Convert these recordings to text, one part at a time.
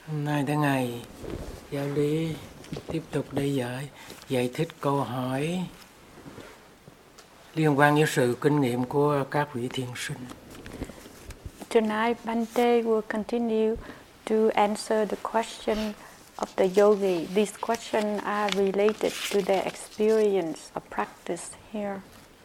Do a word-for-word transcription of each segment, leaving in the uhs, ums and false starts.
Hôm nay tới ngày giáo lý tiếp tục để dạy giải thích câu hỏi liên quan với sự kinh nghiệm của các vị thiền sinh. Tonight, Bhante will continue to answer the question of the yogi. These questions are related to their experience of practice here.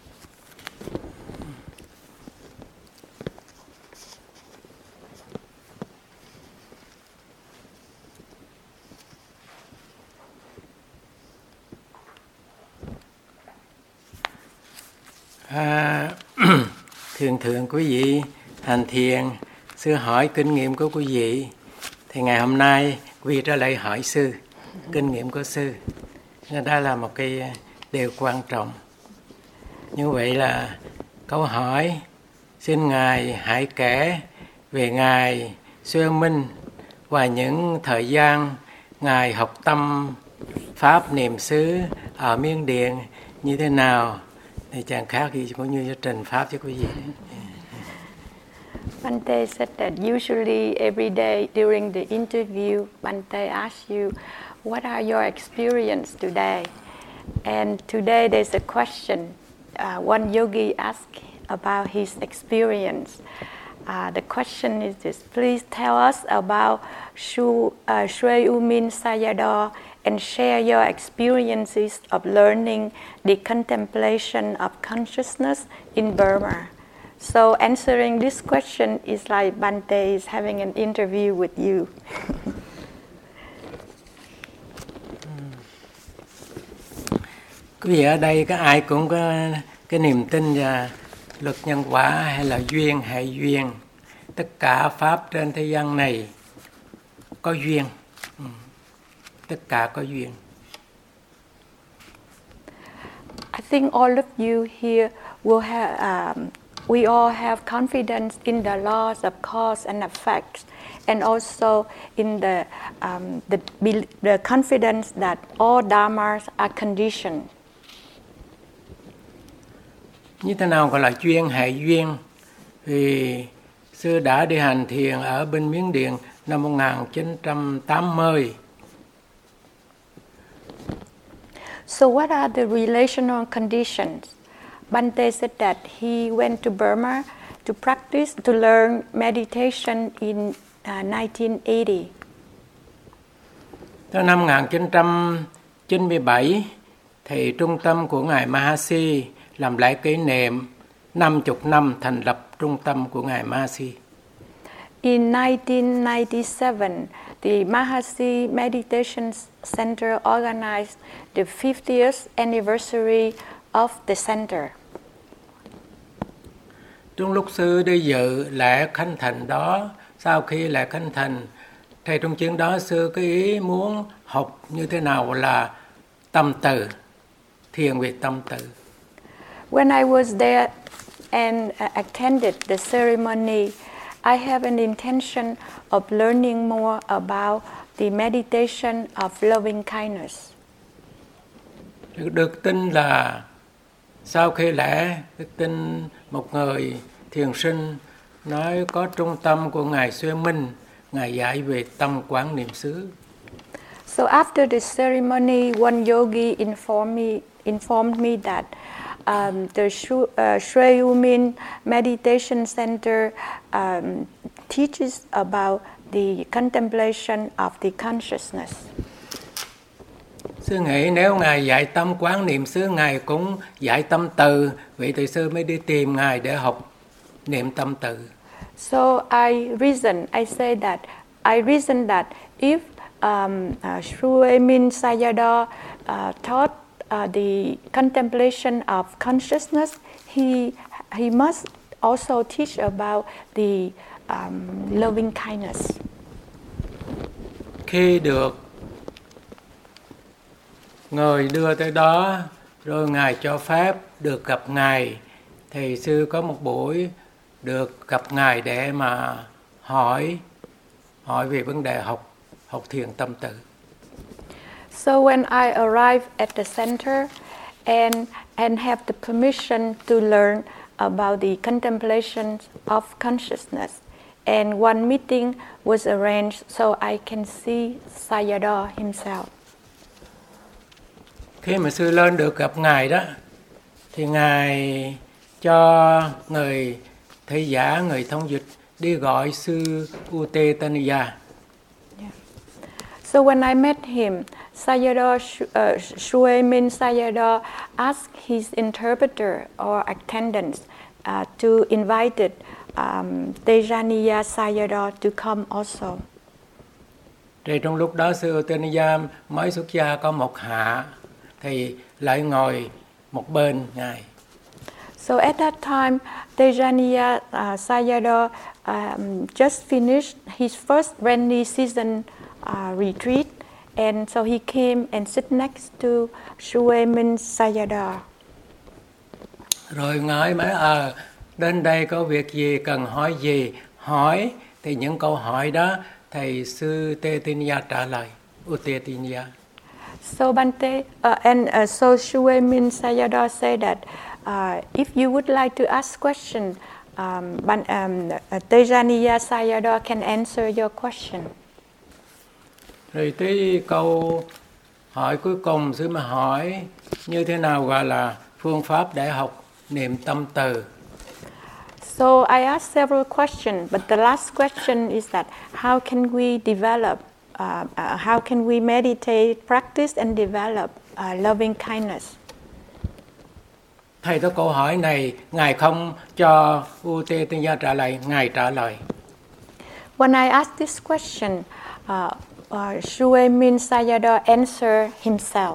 À, thường thường quý vị hành thiền, sư hỏi kinh nghiệm của quý vị, thì ngày hôm nay quý vị trở lại hỏi sư kinh nghiệm của sư. Đó là một cái điều quan trọng. Như vậy là câu hỏi xin Ngài hãy kể về Ngài Xuê Minh và những thời gian Ngài học tâm Pháp niệm xứ ở Miến Điện như thế nào, thì chẳng khác gì cũng như trình Pháp cho quý vị. Bhante said that usually every day during the interview, Bhante asks you, what are your experience today? And today there's a question. Uh, one yogi asked about his experience. Uh, the question is this: please tell us about Shu, uh, Shui Umin Sayadaw and share your experiences of learning the contemplation of consciousness in Burma. So answering this question is like Bhante is having an interview with you. Quý vị ở đây có ai cũng có cái niềm tin vào luật nhân quả hay là duyên hệ duyên. Tất cả Pháp trên thế gian này có duyên. Ừ. Tất cả có duyên. I think all of you here will have, um, we all have confidence in the laws of cause and effects, and also in the, um, the, the confidence that all dharmas are conditioned. Như thế nào gọi là duyên hệ duyên? Thì sư đã đi hành thiền ở bên Miến Điện năm một nghìn chín trăm tám mươi. So what are the relational conditions? Bhante said that he went to Burma to practice, to learn meditation in uh, nineteen eighty. Tới năm một nghìn chín trăm chín mươi bảy thì trung tâm của Ngài Mahasi làm lễ kỷ niệm năm mươi năm thành lập trung tâm của Ngài Mahasi. In nineteen ninety-seven, the Mahasi Meditation Center organized the fiftieth anniversary of the center. Trong lúc sư đi dự lễ khánh thành đó, sau khi lễ khánh thành, thì trong chuyến đó sư có ý muốn học như thế nào là tâm từ, thiền về tâm từ. When I was there and attended the ceremony, I have an intention of learning more about the meditation of loving kindness. Được, được tin là sau khi lễ, được tin một người thiền sinh nói có trung tâm của Ngài Xuê Minh, Ngài dạy về tâm quán niệm xứ. So after the ceremony, one yogi informed me, informed me that um, the Shu, uh, Shui Umin Meditation Center um, teaches about the contemplation of the consciousness. Sư nghĩ nếu Ngài dạy tâm quán niệm xứ, Ngài cũng dạy tâm từ, vậy thì sư mới đi tìm Ngài để học niệm tâm từ. So I reason, I say that, I reason that if um, uh, Shui Umin Sayadaw uh, taught uh, the contemplation of consciousness, he he must also teach about the um, loving kindness. Khi được người đưa tới đó, rồi Ngài cho phép được gặp Ngài, thì sư có một buổi được gặp Ngài để mà hỏi hỏi về vấn đề học học thiền tâm từ. So when I arrived at the center and and have the permission to learn about the contemplation of consciousness, and one meeting was arranged so I can see Sayadaw himself. Khi mà sư lên được gặp ngài đó, thì ngài cho người thị giả, người thông dịch đi gọi sư Uttetaniya. Yeah. So when I met him, Sayadaw uh, Shuemin Sayadaw asked his interpreter or attendants uh, to invite um, Tejaniya Sayadaw to come also. Thì trong lúc đó sư Uttetaniya mới xuất gia có một hạ, thì lại ngồi một bên ngài. So at that time, Tejaniya uh, Sayadaw um, just finished his first rainy season uh, retreat, and so he came and sit next to Shuemin Sayadaw. Rồi ngài mới à đến đây có việc gì, cần hỏi gì hỏi, thì những câu hỏi đó thầy sư Uttetaniya trả lời. Uttetaniya. So Bante uh, and uh, so Shuemin Sayadaw said that uh, if you would like to ask question, um, Ban, um, uh, Tejaniya Sayadaw can answer your question. Rồi tới câu hỏi cuối cùng, sư mà hỏi như thế nào gọi là phương pháp để học niệm tâm từ. So I asked several questions, but the last question is that how can we develop, uh, uh, how can we meditate, practice and develop uh, loving kindness? Thầy tới câu hỏi này, ngài không cho Uttetaniya trả lời, ngài trả lời. When I asked this question, uh, uh, Shuemin Sayadaw answered himself.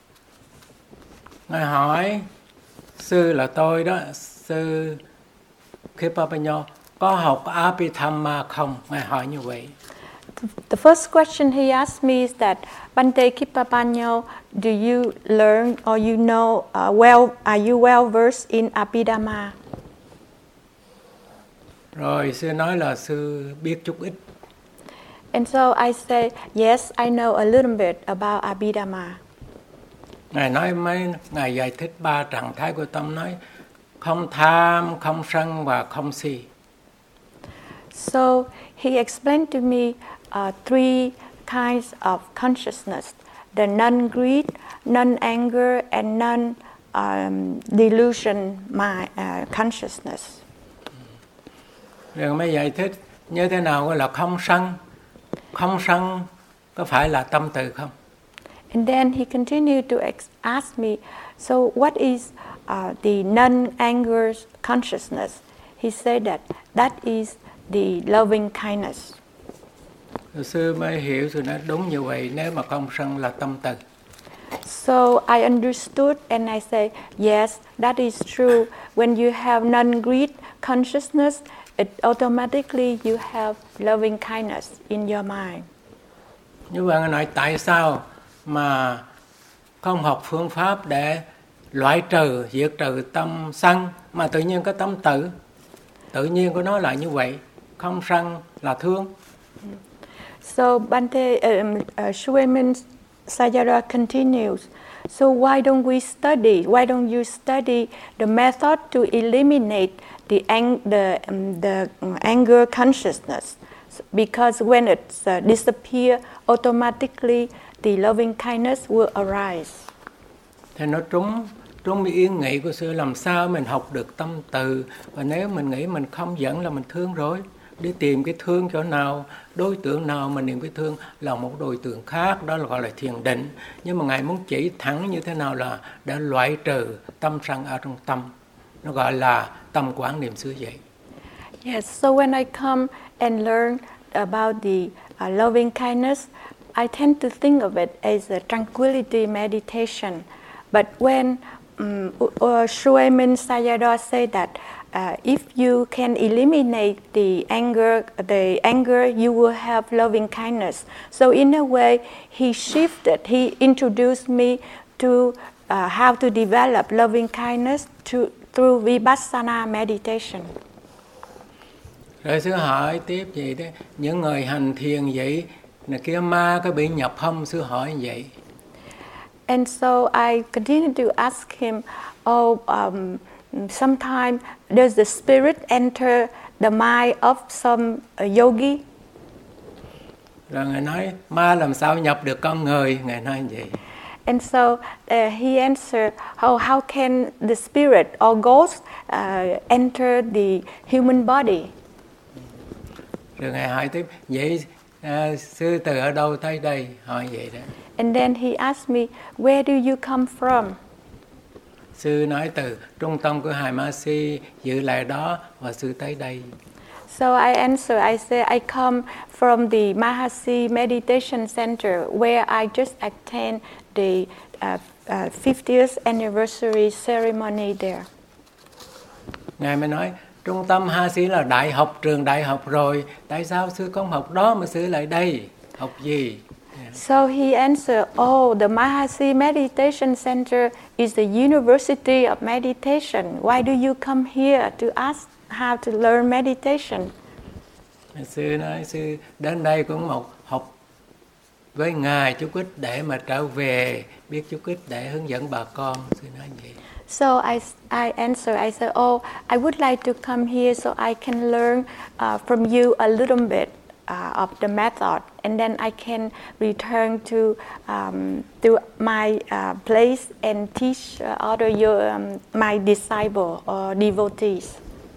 Ngài hỏi, sư là tôi đó, sư Khipapanyo có học Abhidhamma không? Ngài hỏi như vậy. The first question he asked me is that, Bante Khipapanyo, do you learn or you know uh, well, are you well versed in Abhidhamma? Rồi sư nói là sư biết chút ít. And so I say, yes, I know a little bit about Abhidhamma. Ngài nói mấy, ngài giải thích ba trạng thái của tâm, nói không tham, không sân và không si. So he explained to me uh, three kinds of consciousness: the non-greed, non-anger, and non-delusion mind, uh, consciousness. Rồi mới giải thích như thế nào gọi là không sân. Không sân có phải là tâm từ không? And then he continued to ex- ask me, so what is uh, the non-anger consciousness? He said that that is the loving kindness. Rồi sư mới hiểu, sư nói đúng như vậy, nếu mà không sân là tâm từ. So I understood and I say, yes, that is true. When you have non-greed consciousness, it automatically you have loving kindness in your mind. Như vậy nói tại sao mà không học phương pháp để loại trừ, diệt trừ tâm sân mà tự nhiên có tâm từ? Tự nhiên của nó là như vậy, không sân là thương. So Bante um, uh, Shuemin Sayadaw continues. So why don't we study? Why don't you study the method to eliminate the ang- the um, the um, anger consciousness? Because when it uh, disappears, automatically the loving kindness will arise. Thì nó trúng trúng ý nghĩ của sư, làm sao mình học được tâm từ, và nếu mình nghĩ mình không giận là mình thương rồi. Đi tìm cái thương chỗ nào, đối tượng nào mình niệm cái thương là một đối tượng khác, đó là gọi là thiền định. Nhưng mà Ngài muốn chỉ thẳng như thế nào là đã loại trừ tâm sân ở trong tâm. Nó gọi là tâm quán niệm xứ vậy. Yes, so when I come and learn about the uh, loving kindness, I tend to think of it as a tranquility meditation. But when um, uh, Shuemin Sayadaw said that uh, if you can eliminate the anger, the anger, you will have loving kindness. So in a way, he shifted. He introduced me to uh, how to develop loving kindness to, through Vipassana meditation. Rồi sư hỏi tiếp vậy đấy, những người hành thiền vậy, là kia ma có bị nhập không? Sư hỏi vậy. And so I continued to ask him, oh, um, sometimes does the spirit enter the mind of some uh, yogi. Rồi Ngài nói ma làm sao nhập được con người, Ngài nói vậy. And so uh, he answered, how, how can the spirit or ghost uh, enter the human body? Rồi Ngài hỏi tiếp, vậy uh, sư từ ở đâu tới đây? Hỏi vậy đó. And then he asked me, where do you come from? Sư nói từ trung tâm của Hải Ma Si dự lại đó và sư tới đây. So I answer, I say, I come from the Mahasi Meditation Center where I just attend the uh, uh, fiftieth anniversary ceremony there. Ngài mới nói, trung tâm Mahasi là đại học, trường đại học rồi, tại sao sư không học đó mà sư lại đây? Học gì? Yeah. So he answered, oh, the Mahasi Meditation Center is the University of Meditation. Why do you come here to ask how to learn meditation? Sư nói, sư đến đây cũng một học với Ngài chút ít để mà trở về, biết chút ít để hướng dẫn bà con. Sư nói vậy. So I, I answer, I said, oh, I would like to come here so I can learn uh, from you a little bit uh, of the method, and then I can return to um, to my uh, place and teach uh, other your, um, my disciple or devotees.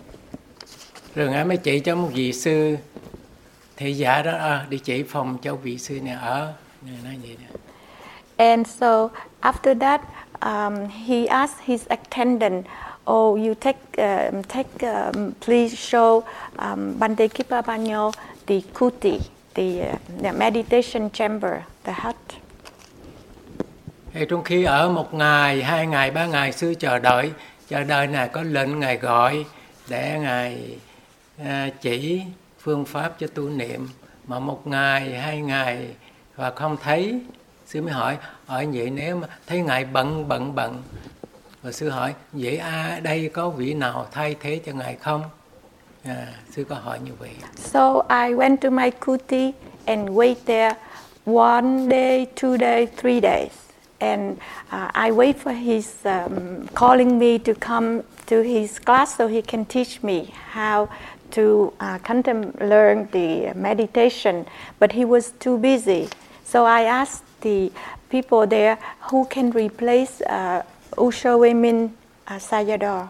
Rồi Ngài mới chỉ cho một vị sư thị giả đó, à, đi chỉ phòng cho vị sư này ở. Ngài nói vậy đó. And so after that, um, he asked his attendant, "Oh, you take, um, take, um, please show um, Bante Kipapanyo the kuti, the, uh, the meditation chamber, the hut." Thì trong khi ở một ngày, hai ngày, ba ngày, sư chờ đợi, chờ đợi Ngài có lệnh Ngài gọi để Ngài à, chỉ phương pháp cho tu niệm, mà một ngày, hai ngày và không thấy, sư mới hỏi, ở vậy nếu mà thấy Ngài bận bận bận, và sư hỏi, vậy à, đây có vị nào thay thế cho Ngài không? À, sư có hỏi như vậy. So I went to my kuti and wait there one day, two days, three days. And uh, I wait for his um, calling me to come to his class so he can teach me how to uh, contemplate, learn the meditation. But he was too busy. So I asked the people there who can replace uh, Usho Wemin uh, Sayadaw.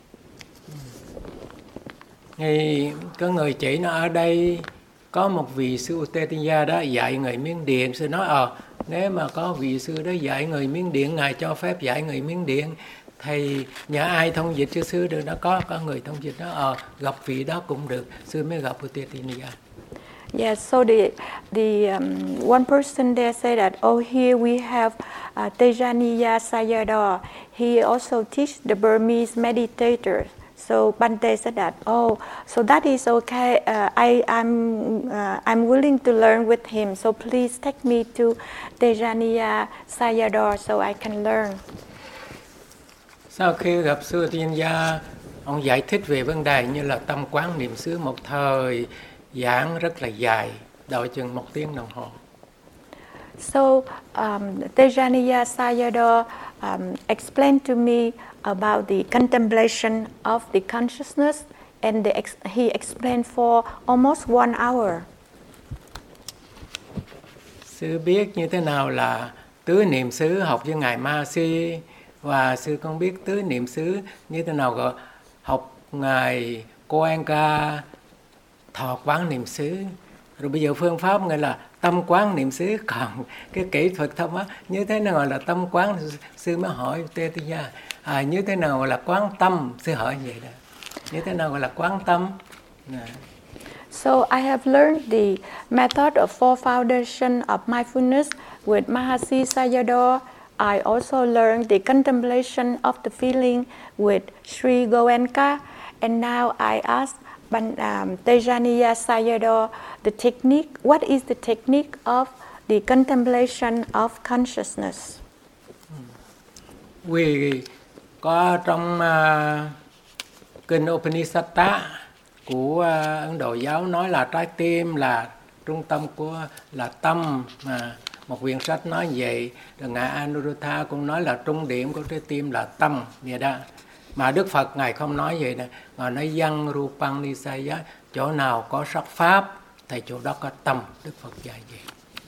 Thì có người chỉ nó ở đây có một vị sư Utetiya đó dạy người Miến Điện. Sư nói ờ nếu mà có vị sư đó dạy người Miến Điện, Ngài cho phép dạy người Miến Điện, thì nhờ ai thông dịch cho sư được, nó có có người thông dịch đó ờ gặp vị đó cũng được. Sư mới gặp Utetiya. Yes, so the the um, one person there said that, oh, here we have uh, Tejaniya Sayadaw. He also teach the Burmese meditators. So Bante said that, oh, so that is okay. Uh, I I'm uh, I'm willing to learn with him. So please take me to Tejaniya Sayadaw so I can learn. Sau khi gặp sư Utetiya, ông giải thích về vấn đề như là tâm quán niệm xứ, một thời giảng rất là dài, đợi chừng một tiếng đồng hồ. So um, Tejaniya Sayadaw um, explained to me about the contemplation of the consciousness, and the ex- he explained for almost one hour. Sư biết như thế nào là tứ niệm xứ, học với Ngài Mahasi, và sư con biết tứ niệm xứ như thế nào, gọi học Ngài Goenka thọ quán niệm xứ. Rồi bây giờ phương pháp gọi là tâm quán niệm xứ, còn cái kỹ thuật thông á như thế nào gọi là tâm quán. Sư mới hỏi Utetiya, à, như thế nào gọi là quán tâm. Sư hỏi vậy đó, như thế nào gọi là quán tâm. À. So I have learned the method of four foundation of mindfulness with Mahasi Sayadaw. I also learned the contemplation of the feeling with Sri Goenka, and now I ask um, Tejaniya Sayadaw the technique. What is the technique of the contemplation of consciousness? Vì có trong uh, kinh Upanishad của uh, Ấn Độ giáo nói là trái tim là trung tâm của là tâm, mà một quyển sách nói vậy. Rồi Ngài Anuruddha cũng nói là trung điểm của trái tim là tâm vậy đó. Mà Đức Phật Ngài không nói vậy nè, Ngài nói văn rupang nisaya, chỗ nào có sắc pháp thì chỗ đó có tâm. Đức Phật dạy vậy.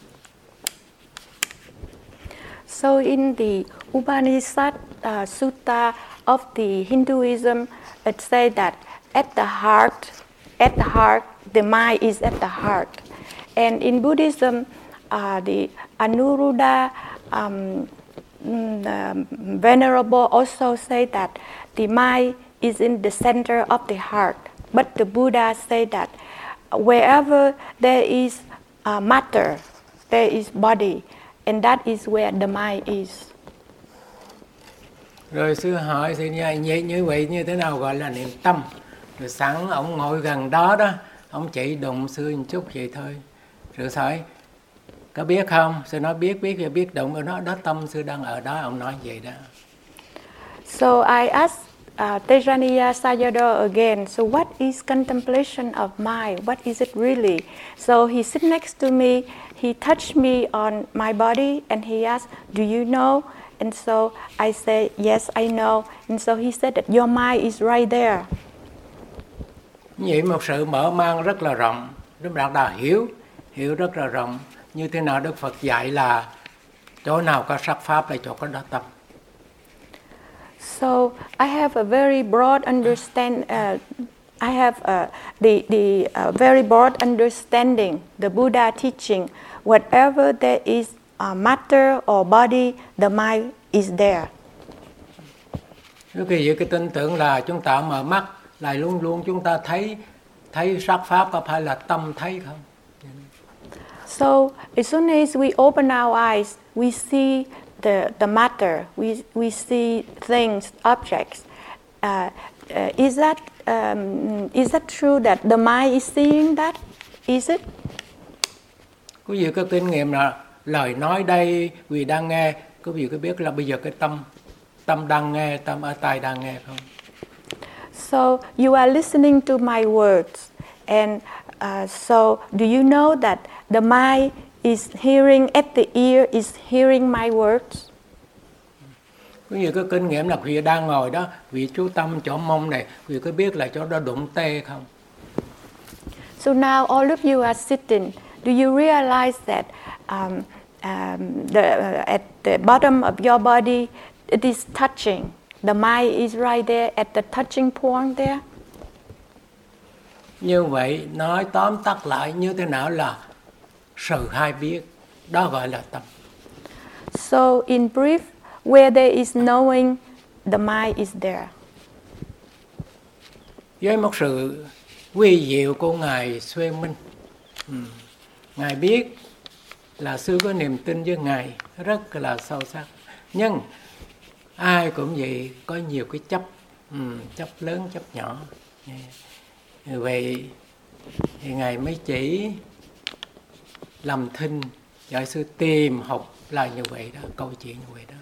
So in the Upanishad uh, Sutta of the Hinduism, it says that at the heart, at the heart, the mind is at the heart. And in Buddhism, uh, the Anuruddha um, um, Venerable also say that the mind is in the center of the heart. But the Buddha say that wherever there is uh, matter, there is body, and that is where the mind is. Rồi sư hỏi thì như, như vậy như thế nào gọi là niệm tâm? Rồi sẵn ông ngồi gần đó đó, ông chỉ đụng sư một chút vậy thôi. Rồi hỏi có biết không? Sư nói biết, biết, biết đụng ở đó, đó tâm sư đang ở đó, ông nói vậy đó. So I asked uh, Tejaniya Sayadaw again, so what is contemplation of mind? What is it really? So he sit next to me, he touched me on my body, and he asked, do you know? And so I say, yes, I know. And so he said that your mind is right there. Vậy một sự mở mang rất là rộng, Đức Đạt Đà hiểu, hiểu rất là rộng. Như thế nào Đức Phật dạy là chỗ nào có sắc pháp là chỗ có đó tâm. So I have a very broad understand. Uh, I have uh, the the uh, very broad understanding. The Buddha teaching, whatever there is uh, matter or body, the mind is there. Cái gì cái tin tưởng là chúng ta mở mắt là luôn luôn chúng ta thấy thấy sắc pháp, có phải là tâm thấy không? So as soon as we open our eyes, we see the the matter. We we see things, objects. Uh, uh, is that um, is that true that the mind is seeing that? Is it? Quý vị có kinh nghiệm là lời nói đây quý vị đang nghe, quý vị có biết là bây giờ cái tâm tâm đang nghe, tâm ở tai đang nghe không? So you are listening to my words, and uh, so do you know that the mind is hearing at the ear is hearing my words? Quý vị có kinh nghiệm là quý vị đang ngồi đó, quý vị chú tâm chỗ mông này, quý vị có biết là chỗ đó đụng tê không? So now all of you are sitting. Do you realize that um, um, the, uh, at the bottom of your body it is touching? The mind is right there at the touching point there. Như vậy nói tóm tắt lại như thế nào là sự hay biết, đó gọi là tâm. So in brief, where there is knowing, the mind is there. Với một sự quy diệu của Ngài Xuê Minh, ừ. Ngài biết là sư có niềm tin với Ngài rất là sâu sắc. Nhưng ai cũng vậy, có nhiều cái chấp, ừ, chấp lớn, chấp nhỏ. Như vậy thì Ngài mới chỉ làm thinh cho sư tìm học là như vậy đó, câu chuyện như vậy đó.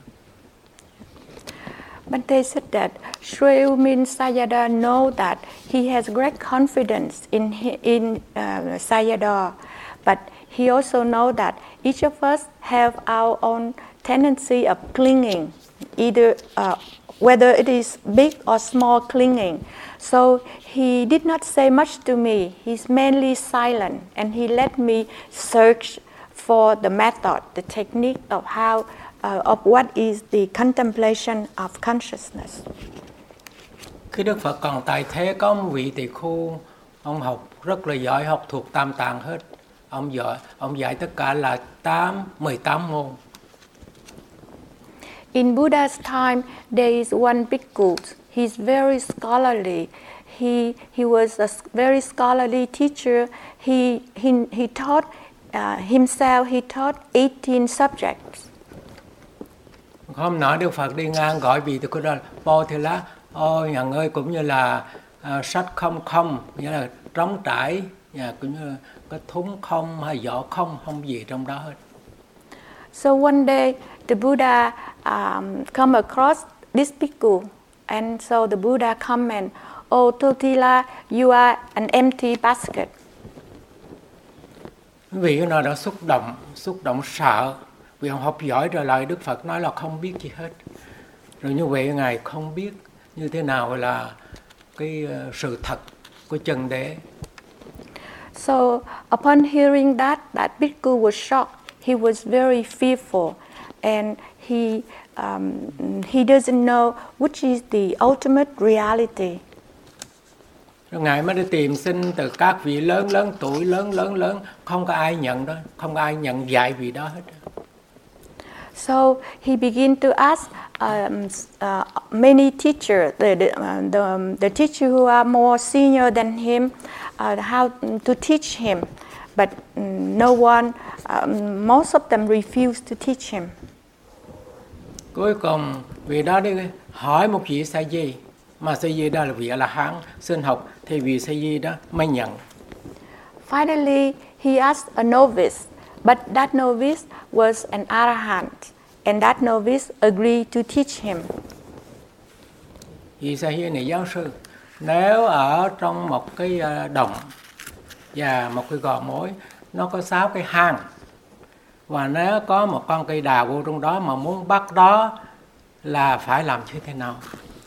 Bhante said that Sri U Min Sayadaw know that he has great confidence in in uh, Sayadaw, but he also know that each of us have our own tendency of clinging, either uh, whether it is big or small clinging. So he did not say much to me. He's mainly silent, and he let me search for the method, the technique of how. Uh, of what is the contemplation of consciousness. Khi Đức Phật còn tại thế, có một vị tỳ khu, ông học rất là giỏi, học thuộc tam tạng hết. Ông giỏi, ông dạy tất cả là tám, mười tám môn. In Buddha's time, there is one bhikkhu. He's very scholarly. He he was a very scholarly teacher. He he he taught uh, himself. He taught eighteen subjects. Hôm nọ Đức Phật đi ngang gọi vị tỳ khu đó là Po Thê Lá. Ôi nhà ơi, cũng như là uh, sách không không, nghĩa là trống trải, nhà cũng như là cái thúng không hay vỏ không, không gì trong đó hết. So one day the Buddha um, come across this bhikkhu, and so the Buddha come and, oh Totila, you are an empty basket. Vị nào đó xúc động, xúc động sợ. Vì ông học giỏi rồi lại Đức Phật nói là không biết gì hết. Rồi như vậy Ngài không biết, như thế nào là cái uh, sự thật của chân đế. So upon hearing that, that bhikkhu was shocked. He was very fearful, and he um, he doesn't know which is the ultimate reality. Rồi Ngài mới đi tìm xin từ các vị lớn lớn tuổi, lớn lớn lớn, không có ai nhận đó, không có ai nhận dạy vị đó hết. So he began to ask um, uh, many teachers, the the, uh, the, um, the teachers who are more senior than him, uh, how to teach him, but um, no one, um, most of them refused to teach him. Cuối cùng vị đó đi hỏi một vị sa di, mà sa di đó là vị A-la-hán, xin học thì vị sa di đó mới nhận. Finally, he asked a novice, but that novice was an arahant, and that novice agreed to teach him. Vị sa di này giáo sư, nếu ở trong một cái đồng và một cái gò mối, nó có sáu cái hang, và nếu có một con cây đào vô trong đó mà muốn bắt đó là phải làm như thế nào?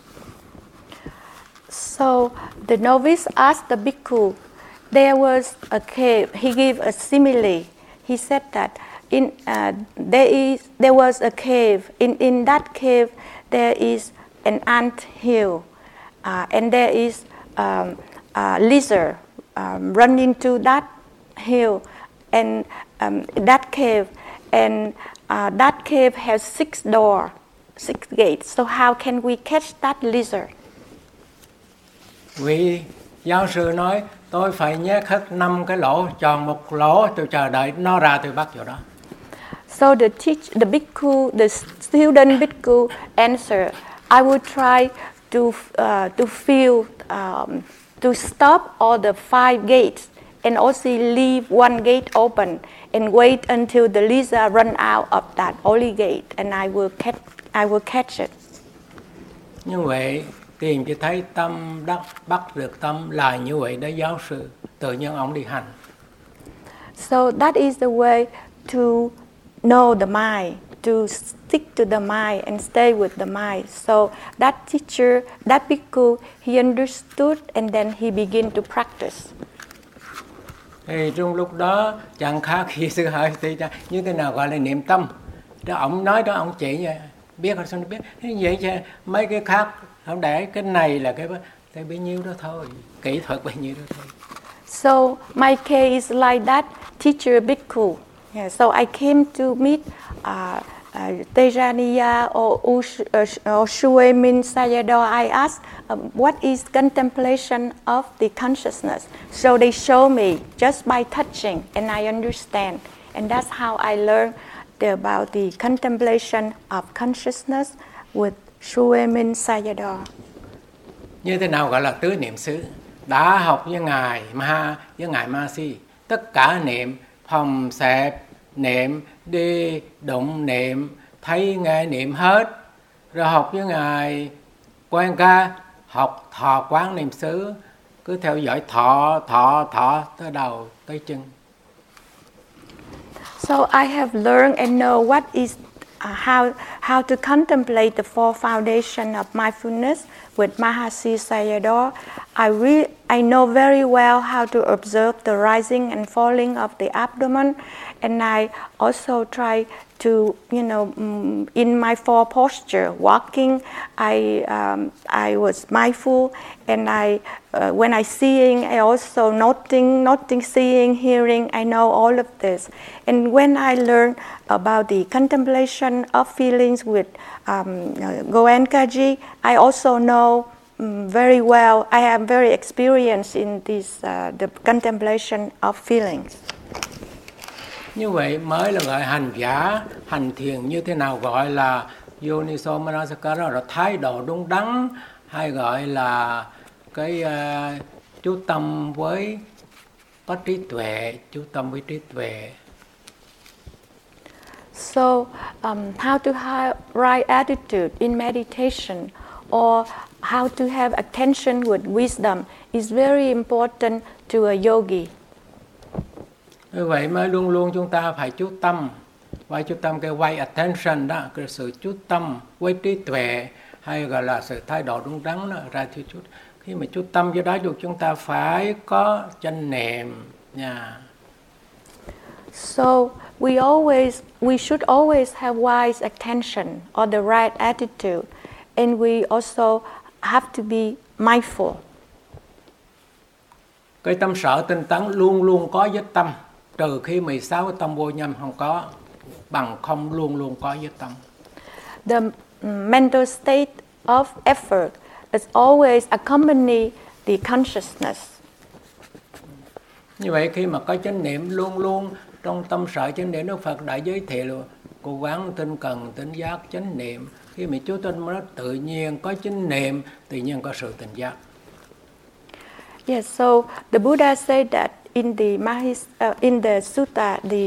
So the novice asked the bhikkhu, there was a cave. He gave a simile. He said that in uh, there is there was a cave. In in that cave there is an ant hill, uh, and there is um, a lizard um, run into that hill, and um, that cave, and uh, that cave has six doors, six gates. So how can we catch that lizard? Vị giáo sư nói, tôi phải nhét hết năm cái lỗ, tròn một lỗ, tôi chờ đợi nó ra tôi bắt vào đó. So the teach, the bhikkhu, the student bhikkhu answered, I will try to uh, to fill, um, to stop all the five gates, and also leave one gate open, and wait until the lizard run out of that only gate, and I will catch, I will catch it. Như vậy tìm cho thấy tâm đắc, bắt được tâm là như vậy đó giáo sư, tự nhiên ông đi hành. So that is the way to know the mind, to stick to the mind and stay with the mind. So that teacher, that bhikkhu, he understood and then he began to practice. Thì trong lúc đó chẳng khác khi sư hỏi thì như thế nào gọi là niệm tâm. Đó ông nói đó, ông chỉ biết hay sao biết. Thế vậy chứ mấy cái khác không để cái này là cái cái bấy nhiêu đó thôi, kỹ thuật bấy nhiêu đó thôi. So my case is like that teacher bhikkhu. Yeah, so I came to meet uh, uh, Tejaniya or, Ush, uh, or Shuemin Sayadaw. I asked, um, what is contemplation of the consciousness? So they show me just by touching, and I understand. And that's how I learned the, about the contemplation of consciousness with Shuemin Sayadaw. Như thế nào gọi là tứ niệm xứ? Đã học với ngài Ma, với ngài Ma Si, tất cả niệm, phòng xẹp niệm, đi đụng niệm, thấy nghe niệm hết. Rồi học với ngài Quan Ca, học thọ quán niệm xứ, cứ theo dõi thọ thọ thọ tới đầu tới chân. So I have learned and know what is uh, how how to contemplate the four foundation of mindfulness with Mahasi Sayadaw. I re- I know very well how to observe the rising and falling of the abdomen, and I also try to, you know, um, in my four posture, walking, I um, I was mindful, and I uh, when I seeing, I also noting, noting, seeing, hearing. I know all of this, and when I learn about the contemplation of feelings with um, uh, Goenkaji, I also know um, very well. I am very experienced in this uh, the contemplation of feelings. Như vậy mới là gọi hành giả, hành thiền như thế nào gọi là Yoniso Manasikara, là thái độ đúng đắn, hay gọi là cái uh, chú tâm với có trí tuệ, chú tâm với trí tuệ. So, um, how to have right attitude in meditation, or how to have attention with wisdom is very important to a yogi. Như vậy mới luôn luôn chúng ta phải chú tâm, phải chú tâm cái way attention đó, cái sự chú tâm với trí tuệ, hay gọi là sự thái độ đúng đắn đó, gratitude. Khi mà chú tâm vô đó, chúng ta phải có chánh niệm nha. So we always we should always have wise attention or the right attitude, and we also have to be mindful. Cái tâm sở tinh tấn luôn luôn có với tâm, trừ khi mười sáu cái tâm vô nhâm không có, bằng không luôn luôn có với tâm. The mental state of effort is always accompany the consciousness. Như vậy khi mà có chánh niệm luôn luôn trong tâm sở chánh niệm, Đức Phật đã giới thiệu là cố gắng tinh cần tỉnh giác chánh niệm. Khi mà chú tinh nó tự nhiên có chánh niệm, tự nhiên có sự tỉnh giác. Yes, so the Buddha said that in the Mahis, uh, in the sutta, the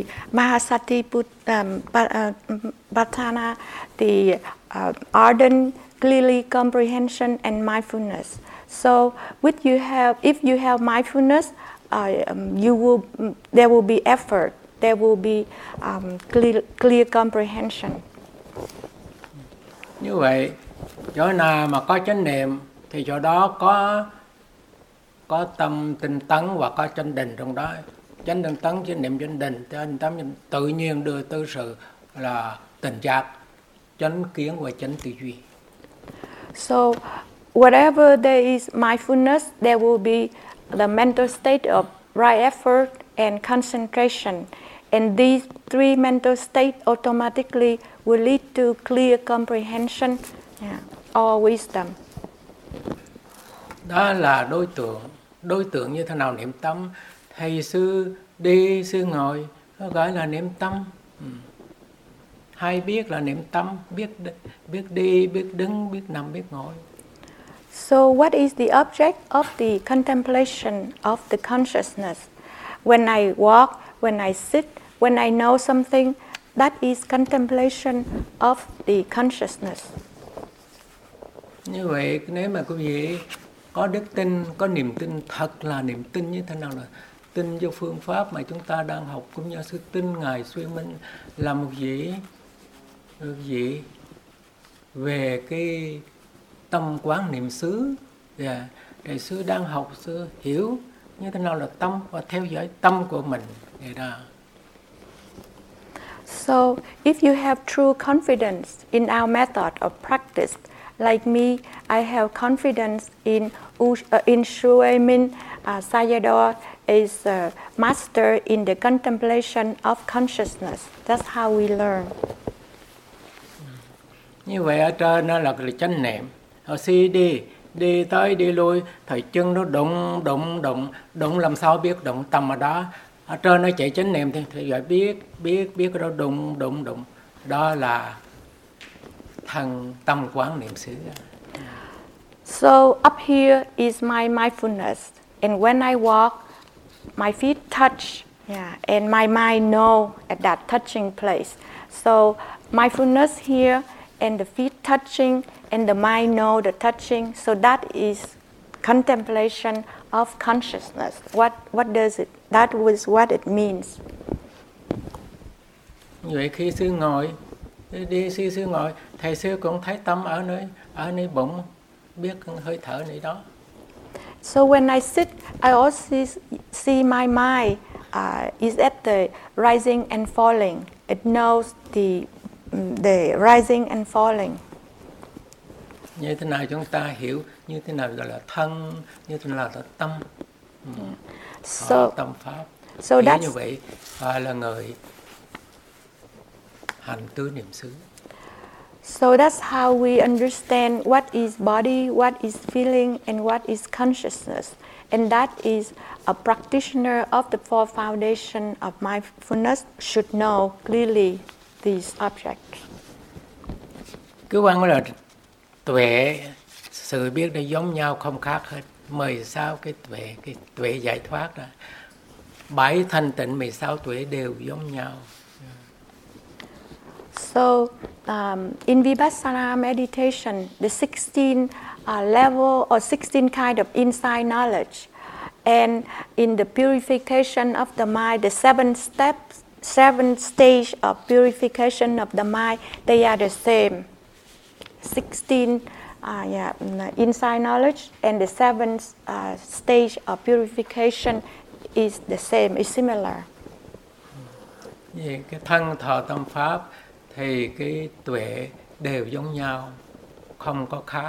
Mahasatipatthana, um, the uh, ardent, clearly comprehension and mindfulness. So, with you have, if you have mindfulness, uh, um, you will, there will be effort, there will be um, clear, clear comprehension. Như vậy, chỗ nào mà có chánh niệm thì chỗ đó có có tâm tinh tấn và có chánh định trong đó. Chánh tinh tấn, chánh niệm, chánh định, chánh tâm tự nhiên đưa tới sự là tỉnh giác, chánh kiến và chánh tư duy. So whatever there is mindfulness, there will be the mental state of right effort and concentration. And these three mental states automatically will lead to clear comprehension, yeah, or wisdom. Đó là đối tượng. Đối tượng như thế nào niệm tâm? Thầy sư đi, sư ngồi, nó gọi là niệm tâm. Ừ. Hay biết là niệm tâm, biết biết đi, biết đứng, biết nằm, biết ngồi. So what is the object of the contemplation of the consciousness? When I walk, when I sit, when I know something, that is contemplation of the consciousness. Như vậy nếu mà quý vị có đức tin, có niềm tin, thật là niềm tin như thế nào là tin vô phương pháp mà chúng ta đang học, cũng như sư tin Ngài Xuy Minh là một vị, một vị về cái tâm quán niệm xứ. Yeah. Đại sư đang học, sư hiểu như thế nào là tâm và theo dõi tâm của mình. Vậy đó. So if you have true confidence in our method of practice, like me, I have confidence in uh, in Shuai Min uh, Sayadaw is a master in the contemplation of consciousness. That's how we learn. Như vậy ở trên đó là cái chánh niệm. Họ suy đi, đi tới đi lui, thời chân nó động, động, động, động làm sao biết động tâm ở đó. Ở trên nó chạy chánh niệm thì thì phải biết, biết, biết cái đó đụng, đụng, đụng. Đó là thân tâm quán niệm xứ. So up here is my mindfulness, and when I walk, my feet touch, yeah, and my mind know at that touching place. So mindfulness here, and the feet touching, and the mind know the touching. So that is contemplation of consciousness. What what does it? That was what it means. Như vậy khi sư ngồi, đi sư sư ngồi, thầy sư cũng thấy tâm ở nơi ở nơi bụng, biết hơi thở này đó. So when I sit, I also see my mind uh, is at the rising and falling. It knows the the rising and falling. Như thế nào chúng ta hiểu, như thế nào gọi là thân, như thế nào là tâm. Ừ. Yeah. So, tâm pháp. So hiểu như vậy phải là người hành tứ niệm xứ. So that's how we understand what is body, what is feeling, and what is consciousness. And that is a practitioner of the four foundation of mindfulness should know clearly these objects. Cứ quan là tuệ, sự biết nó giống nhau không khác hết. Mười sáu cái tuệ, cái tuệ giải thoát đó. Bảy thanh tịnh, mười sáu tuệ đều giống nhau. So um, in Vipassana meditation, the sixteen uh, level or sixteen kind of insight knowledge, and in the purification of the mind, the seven steps, seven stage of purification of the mind, they are the same. Sixteen uh, yeah, insight knowledge and the seventh uh, stage of purification is the same, is similar. Vì cái thân thọ tâm pháp thì cái tuệ đều giống nhau, không có khác.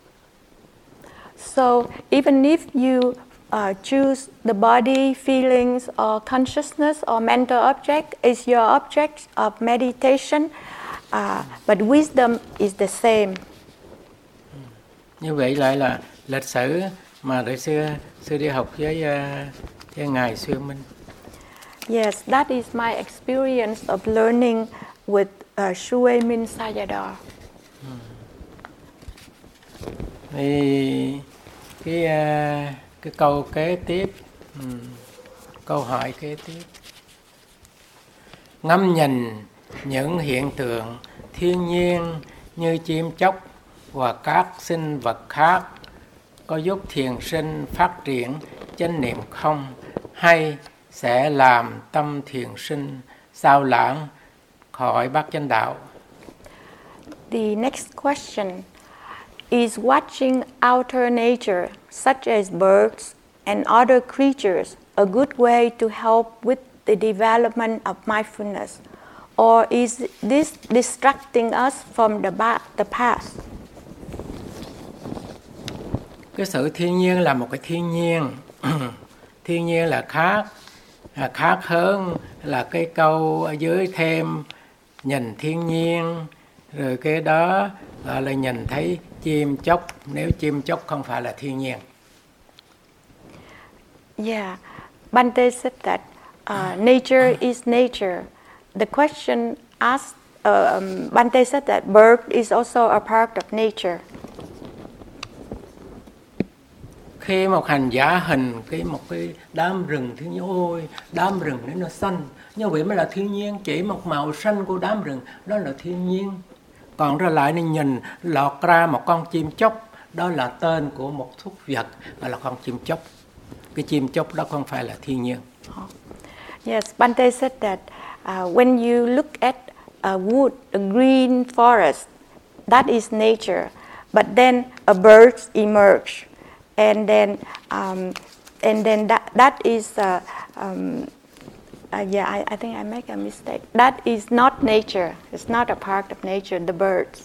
So even if you uh, choose the body, feelings, or consciousness or mental object is your object of meditation, uh, but wisdom is the same. Như vậy lại là lịch sử mà đời xưa sư đi học với uh, với ngài Xuyên Minh. Yes, that is my experience of learning with uh, Xue Min Sayadaw. Thì cái uh, cái câu kế tiếp, um, câu hỏi kế tiếp, ngắm nhìn những hiện tượng thiên nhiên như chim chóc và các sinh vật khác có giúp thiền sinh phát triển chánh niệm không, hay sẽ làm tâm thiền sinh sao lãng khỏi bát chánh đạo? The next question is: watching outer nature, such as birds and other creatures, a good way to help with the development of mindfulness, or is this distracting us from the, ba- the path? Cái sự thiên nhiên là một cái thiên nhiên. Thiên nhiên là khác, là khác hơn là cái câu ở dưới thêm nhìn thiên nhiên, rồi cái đó gọi là nhìn thấy chim chóc, nếu chim chóc không phải là thiên nhiên. Yeah, Bante said that uh, nature is nature. The question asked, uh, um, Bante said that bird is also a part of nature. Khi một hành giả hình cái một cái đám rừng thiên nhiên, ôi đám rừng đấy nó xanh, như vậy mới là thiên nhiên, chỉ một màu xanh của đám rừng đó là thiên nhiên. Còn ra lại nên nhìn lọt ra một con chim chóc, đó là tên của một súc vật, gọi là con chim chóc. Cái chim chóc đó không phải là thiên nhiên. Yes, Bante said that uh, when you look at a wood, a green forest, that is nature. But then a bird emerge, and then um, and then that that is uh, um, uh, yeah. I, I think I make a mistake. That is not nature. It's not a part of nature. The birds.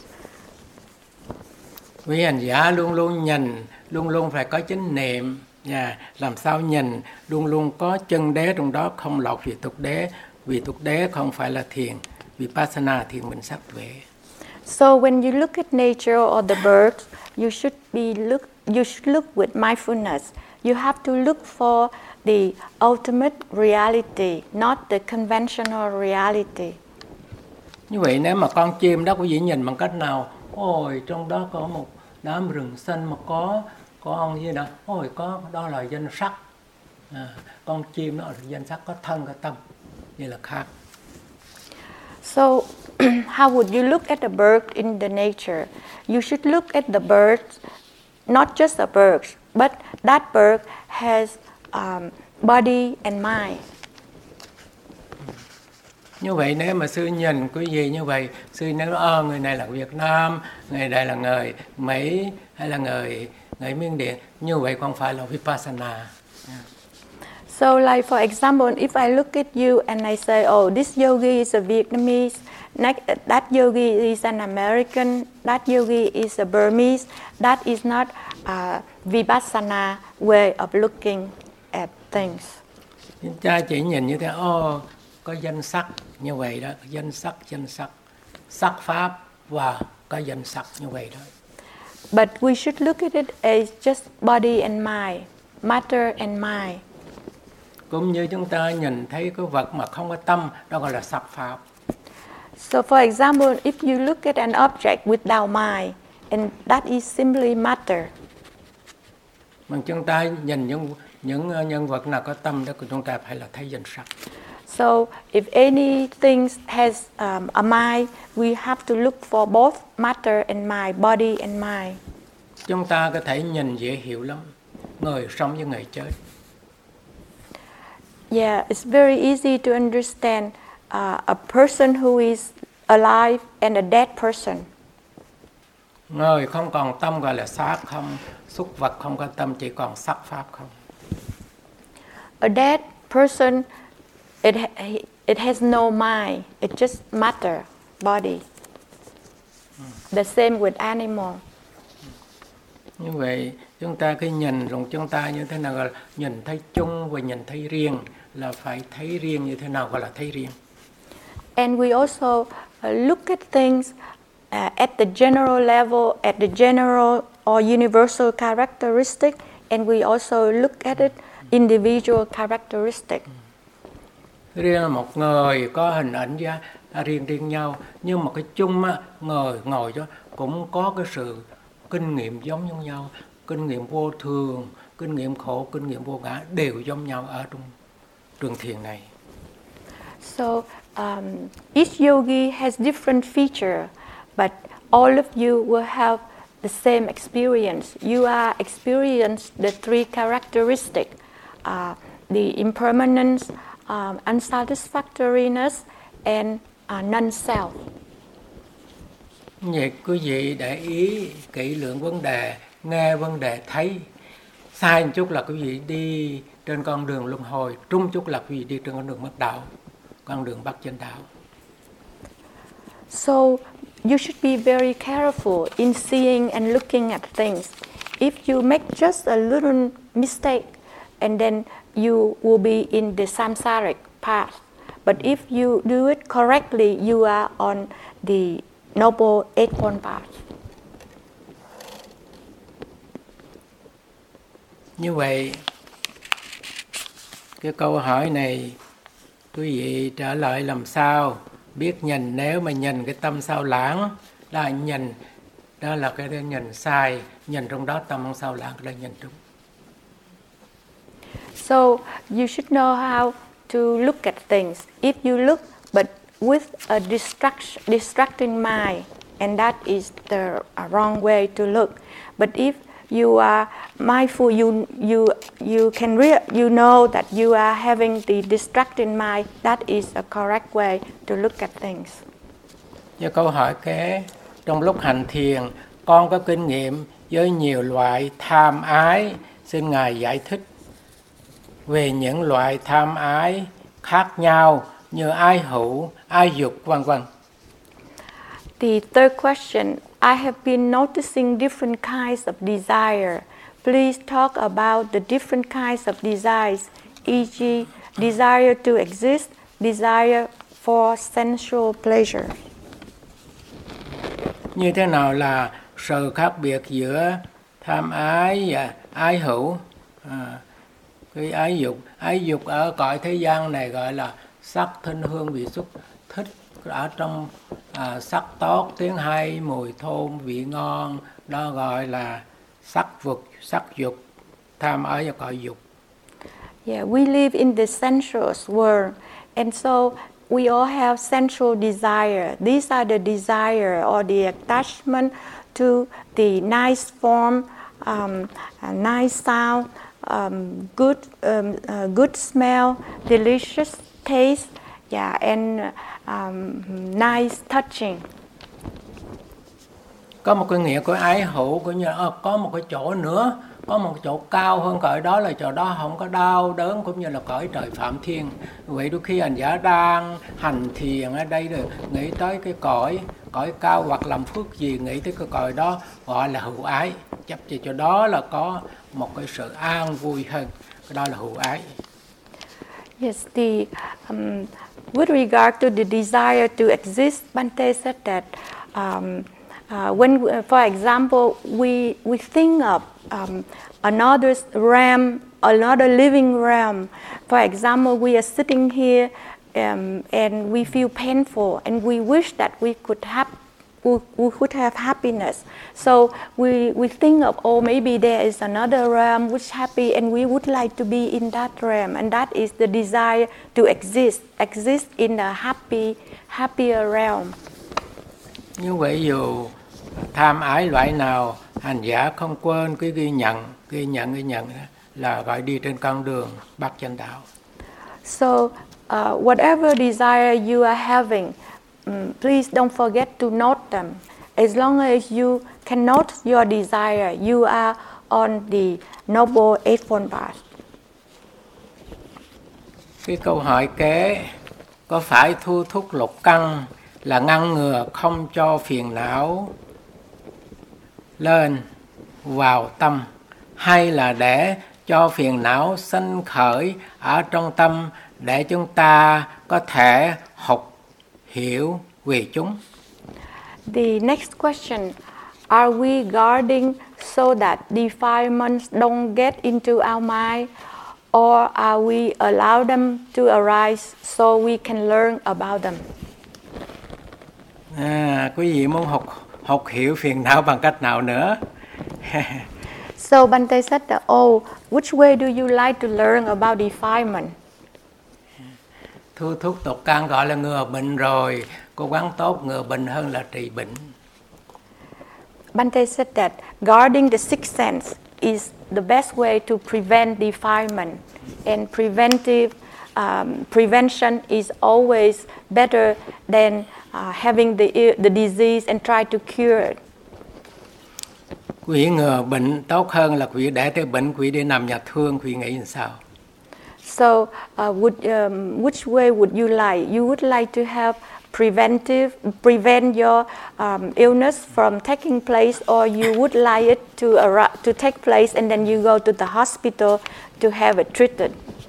Vì hành giả luôn luôn nhìn, luôn luôn phải có chánh niệm. Yeah. Làm sao nhìn, luôn luôn có chân đế trong đó, không lọt vì tục đế. Vì tục đế không phải là thiền, vipassana thiền minh sắc tuệ. So when you look at nature or the birds, you should be look. You should look with mindfulness. You have to look for the ultimate reality, not the conventional reality. Như vậy nếu mà con chim đó quý vị nhìn bằng cách nào? Ôi, trong đó có một đám rừng xanh mà có có ông gì đó. Ôi, có đó là danh sắc. À, con chim đó là danh sắc, có thân có tâm, như là khác. So how would you look at a bird in the nature? You should look at the bird, not just a bird, but that bird has um, body and mind. Như vậy nếu mà sư nhìn quý vị như vậy, sư nói ơ người này là Việt Nam, người này là người Mỹ hay là người người Miến Điện, như vậy không phải là vipassana. Yeah. So like for example, if I look at you and I say, oh, this yogi is a Vietnamese, next, that yogi is an American, that yogi is a Burmese, that is not a vipassana way of looking at things. Cha chỉ nhìn như thế, ô, có danh sắc như vậy đó, danh sắc, danh sắc, sắc pháp và có danh sắc như vậy đó. But we should look at it as just body and mind, matter and mind. Cũng như chúng ta nhìn thấy cái vật mà không có tâm, đó gọi là sắc pháp. So for example, if you look at an object without mind, and that is simply matter. Mà chúng ta nhìn những những nhân vật nào có tâm đó của chúng ta phải là thấy danh sắc. So if anything has um, a mind, we have to look for both matter and mind, body and mind. Chúng ta có thể nhìn dễ hiểu lắm, người sống với người chết. Yeah, it's very easy to understand uh, a person who is alive and a dead person. Người không còn tâm gọi là xác không, xúc vật không có tâm, chỉ còn sắc pháp không. A dead person, it it has no mind. It just matter, body. The same with animal. Như vậy chúng ta cái nhìn rồi chúng ta như thế nào gọi là nhìn thấy chung và nhìn thấy riêng, là phải thấy riêng như thế nào gọi là thấy riêng. And we also uh, look at things uh, at the general level, at the general or universal characteristic, and we also look at it individual characteristic. Riêng là một người có hình ảnh ra riêng riêng nhau, nhưng mà cái chung á, người ngồi đó cũng có cái sự kinh nghiệm giống như nhau, kinh nghiệm vô thường, kinh nghiệm khổ, kinh nghiệm vô ngã đều giống nhau ở trong trường thiền này. So um, each yogi has different feature, but all of you will have the same experience. You are experience the three characteristics, uh, the impermanence, um, unsatisfactoriness, and uh, non-self. Vậy quý vị để ý kỹ lưỡng vấn đề, nghe vấn đề, thấy sai một chút là quý vị đi trên con đường luân hồi, trúng chút là quý vị đi trên con đường mất đạo, con đường bắt chân đạo. So you should be very careful in seeing and looking at things. If you make just a little mistake, and then you will be in the samsaric path. But if you do it correctly, you are on the Noble Eightfold Path. Như vậy, cái câu hỏi này quý vị trả lời làm sao? Biết nhìn, nếu mà nhìn cái tâm sao lãng là nhìn, đó là cái nhìn sai, nhìn trong đó tâm không sao lãng là nhìn đúng. So you should know how to look at things. If you look but with a distraction, distracting mind, and that is the uh, wrong way to look. But if you are mindful, you you you can re- you know that you are having the distracting mind. That is a correct way to look at things. Và câu hỏi kế, trong lúc hành thiền, con có kinh nghiệm với nhiều loại tham ái, xin Ngài giải thích về những loại tham ái khác nhau như ái hữu, ái dục, vân vân. The third question, I have been noticing different kinds of desire. Please talk about the different kinds of desires, for example, desire to exist, desire for sensual pleasure. Như thế nào là sự khác biệt giữa tham ái và ái hữu? À, cái ái dục, ái dục ở cõi thế gian này gọi là sắc, thinh, hương, vị, xúc, thích ở trong à, sắc tốt, tiếng hay, mùi thơm, vị ngon, đó gọi là sắc vực, sắc dục, tham ái và cõi dục. Yeah, we live in the sensuous world, and so we all have sensual desire. These are the desire or the attachment to the nice form, um, a nice sound, um, good, um, uh, good smell, delicious taste, yeah, and um, nice touching. Có một cái nghĩa của ái hữu, cũng như là có một cái chỗ nữa, có một chỗ cao hơn cõi đó, là chỗ đó không có đau đớn, cũng như là cõi trời phạm thiên. Vậy đôi khi hành giả đang hành thiền ở đây rồi nghĩ tới cái cõi cõi cao hoặc làm phước gì, nghĩ tới cái cõi đó gọi là hữu ái, chấp cho chỗ đó là có một cái sự an vui hơn, cái đó là hữu ái. Yes, the um, with regard to the desire to exist, Bhante said that um, uh, when, uh, for example, we we think of um, another realm, another living realm. For example, we are sitting here um, and we feel painful, and we wish that we could have. We, we could have happiness. So we, we think of, oh, maybe there is another realm which happy, and we would like to be in that realm. And that is the desire to exist, exist in a happy, happier realm. Như vậy dù tham ái loại nào, hành giả không quên cái ghi nhận, ghi nhận, ghi nhận là gọi đi trên con đường bắt chánh đạo. So uh, whatever desire you are having, Um, please don't forget to note them, as long as you can note your desire, you are on the Noble Eightfold Path. Cái câu hỏi kế, có phải thu thúc lục căn là ngăn ngừa không cho phiền não lên vào tâm, hay là để cho phiền não sanh khởi ở trong tâm để chúng ta có thể học hiểu về chúng? The next question, are we guarding so that defilements don't get into our mind, or are we allow them to arise so we can learn about them? À, quý vị muốn học học hiểu phiền não bằng cách nào nữa? So Bante said that, oh, which way do you like to learn about defilement? Thu thúc tục căn gọi là ngừa bệnh rồi, cố gắng tốt ngừa bệnh hơn là trị bệnh. Bante said that guarding the sixth sense is the best way to prevent defilement, and preventive um, prevention is always better than uh, having the the disease and try to cure it. Quý ngừa bệnh tốt hơn là quý để tới bệnh, quý đi nằm nhà thương, quý nghĩ làm sao? So, uh, would um, which way would you like? You would like to have preventive, prevent your um, illness from taking place, or you would like it to ar- to take place and then you go to the hospital to have it treated?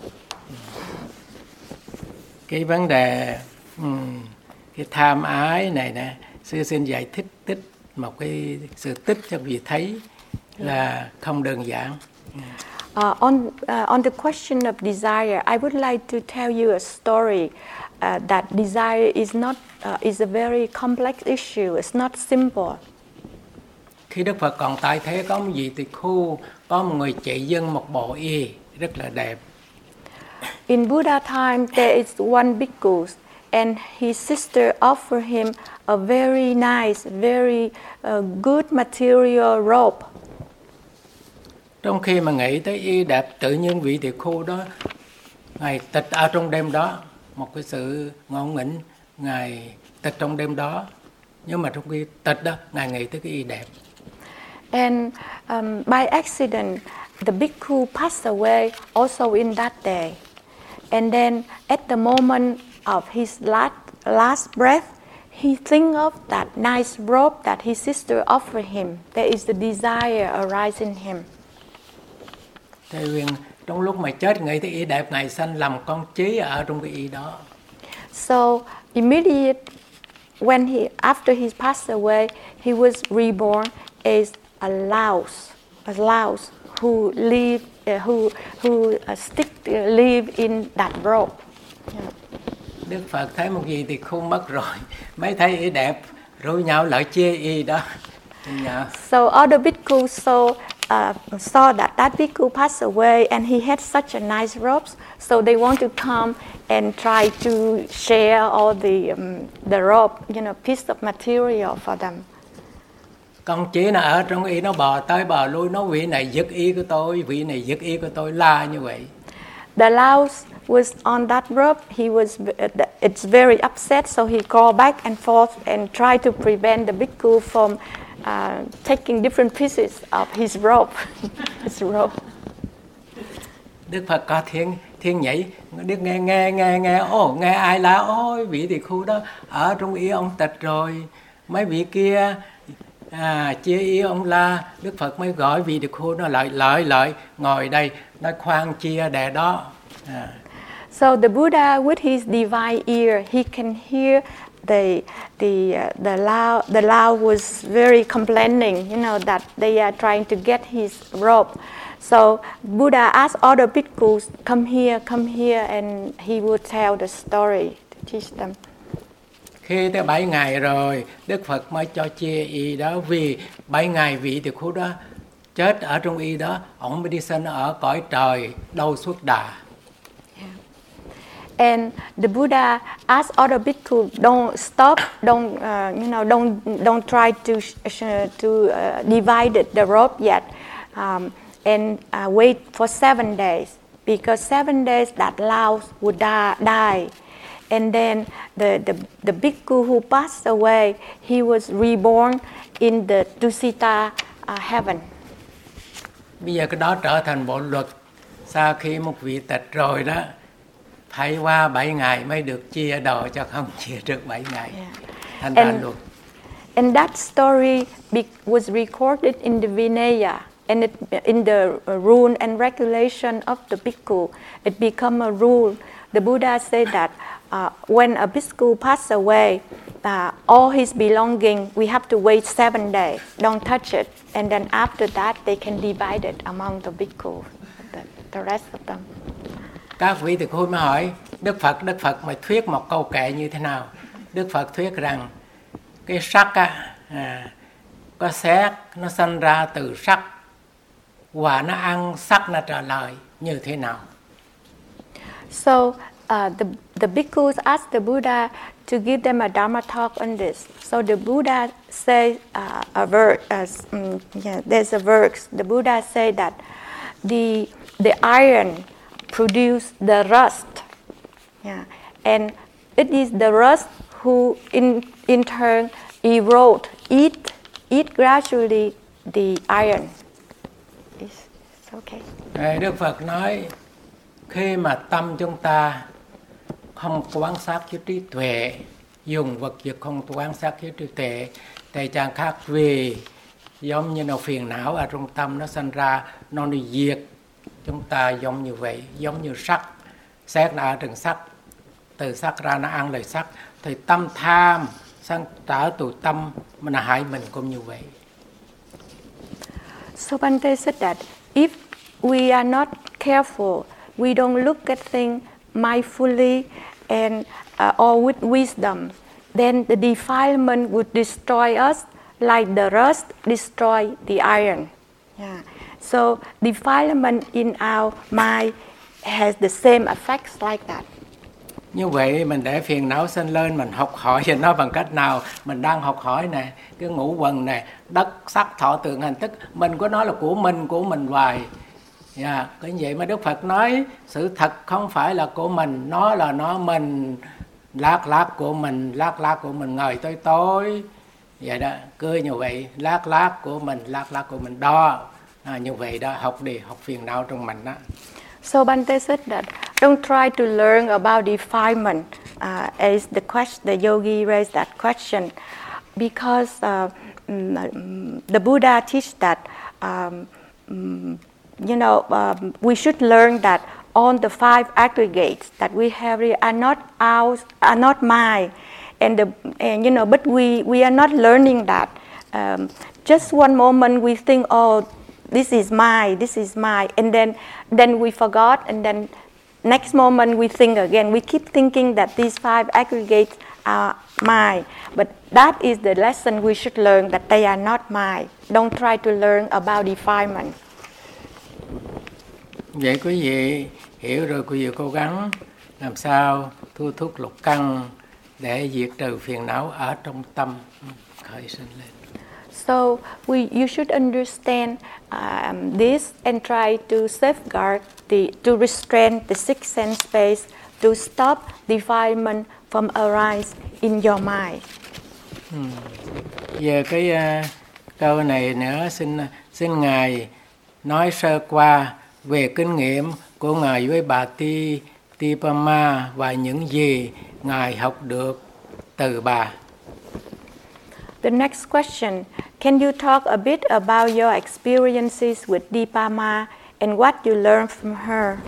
Cái vấn đề um, cái tham ái này nè, sư xin giải thích tích một cái sự tích cho vị thấy là không đơn giản. Uh, on uh, on the question of desire, I would like to tell you a story uh, that desire is not uh, is a very complex issue. It's not simple. Khi Đức Phật còn tại thế, có một vị tỳ khu, có một người chạy dân một bộ y rất là đẹp. In Buddha time, there is one bhikkhu, and his sister offered him a very nice, very uh, good material robe. Trong khi mà nghĩ tới y đẹp, tự nhiên vị tỳ khu đó, Ngài tịch ở trong đêm đó, một cái sự ngộ nghĩnh, Ngài tịch trong đêm đó. Nhưng mà trong khi tịch đó, Ngài nghĩ tới cái y đẹp. And um, by accident, the bhikkhu passed away also in that day. And then at the moment of his last, last breath, he think of that nice robe that his sister offered him. There is the desire arise in him. Thế viên trong lúc mà chết nghĩ tới y đẹp, Ngài sanh làm con trí ở trong cái y đó. So immediate when he after he passed away, he was reborn as a louse, a louse who live, uh, who who uh, stick uh, live in that robe. Yeah. Đức Phật thấy một gì thì không mất rồi, mấy thấy y đẹp, rủ nhau lại chê y đó. Yeah. So other bhikkhus saw uh, saw that that bhikkhu passed away and he had such a nice robes, so they want to come and try to share all the um, the robe, you know, piece of material for them. Con chỉ nó ở trong y, nó bò tới bò lui, nó vị này giật y của tôi, vị này giật y của tôi, la như vậy. The louse was on that rope. He was. It's very upset, so he called back and forth and tried to prevent the bhikkhu from uh, taking different pieces of his rope. his rope. Đức Phật có thiên thiên nhảy, Đức nghe nghe nghe nghe, ô nghe ai la, ôi vị tỳ khu đó ở trong y ông tịch rồi, mấy vị kia à, chia y ông la. Đức Phật mới gọi vị tỳ khu nó lại lại lại ngồi đây, nói khoan chia đè đó. À. So the Buddha, with his divine ear, he can hear the the uh, the Lao. The Lao was very complaining, you know, that they are trying to get his robe. So Buddha asked other bhikkhus, "Come here, come here," and he would tell the story to teach them. Khi tới bảy ngày rồi, Đức Phật mới cho chia y đó, vì bảy ngày vị tỳ khu đó chết ở trong y đó, ông mới đi sinh ở cõi trời đâu suốt đà. And the Buddha asked other bhikkhus, don't stop, don't uh, you know, don't don't try to sh- to uh, divide the robe yet, um, and uh, wait for seven days, because seven days that Lao would die, die, and then the, the, the bhikkhu who passed away, he was reborn in the Tusita uh, heaven. Bây giờ cái đó trở thành bộ luật. Sau khi một vị tịch rồi đó, phải qua bảy ngày mới được chia đồ, cho không chia được bảy ngày. Yeah. Thành ra And, luật. and that story be, was recorded in the Vinaya, and it, in the rule and regulation of the bhikkhu. It became a rule. The Buddha said that uh, when a bhikkhu passed away, uh, all his belonging, we have to wait seven days. Don't touch it. And then after that, they can divide it among the bhikkhu, the, the rest of them. Các vị thì khôi mới hỏi, Đức Phật, Đức Phật mà thuyết một câu kệ như thế nào? Đức Phật thuyết rằng, cái sắc á, à, có xét, nó sanh ra từ sắc, và nó ăn sắc nó trả lời như thế nào? So uh, the, the bhikkhus asked the Buddha to give them a Dharma talk on this. So the Buddha said uh, a verse, uh, um, yeah, there's a verse. The Buddha said that the the iron produce the rust, yeah, and it is the rust who in in turn erode, eat, eat gradually the iron. It's, it's okay. Đức Phật nói, khi mà tâm chúng ta không quan sát với trí tuệ, dùng vật việc không quan sát với trí tuệ, thì chẳng khác vì giống như nó phiền não ở trong tâm nó sinh ra, nó đi diệt chúng ta giống như vậy, giống như sắc, xét nó ở trong sắc, từ sắc ra nó ăn lời sắc, thì tâm tham sang trở từ tâm mà nó hại mình cũng như vậy. So Bhante said that if we are not careful, we don't look at things mindfully and uh, or with wisdom, then the defilement would destroy us like the rust destroy the iron. Yeah. So defilement in our mind has the same effects like that. Như vậy mình để phiền não sinh lên, mình học hỏi về nó bằng cách nào? Mình đang học hỏi nè, cái ngũ quần nè, đất sắc thọ tượng hành thức, mình có nói là của mình, của mình hoài. Yeah, cái vậy mà Đức Phật nói sự thật không phải là của mình, nó là nó mình, lát lát của mình, lát lát của mình, ngời tối tối. Vậy đó, cứ như vậy, lát lát của mình, lát lát của mình đó. À, như vậy đó, học đi, học phiền não trong mình đó. So Bhante said that don't try to learn about defilement. Uh, as the question, the yogi raised that question, because uh, the Buddha teach that um, you know um, we should learn that all the five aggregates that we have are not ours, are not mine, and the and you know, but we we are not learning that. Um, just one moment we think, oh, this is mine, this is mine, and then then we forgot, and then next moment we think again. We keep thinking that these five aggregates are mine, but that is the lesson we should learn, that they are not mine. Don't try to learn about defilement. Vậy quý vị hiểu rồi, quý vị cố gắng làm sao thu thúc lục căn để diệt trừ phiền não ở trong tâm khởi sinh lên. So we, you should understand um, this and try to safeguard, the, to restrain the sixth sense space, to stop defilement from arise in your mind. Hmm. Giờ cái uh, câu này nữa, xin xin ngài nói sơ qua về kinh nghiệm của ngài với bà Ti Tipama và những gì ngài học được từ bà. The next question, can you talk a bit about your experiences with Dipama and what you learned from her?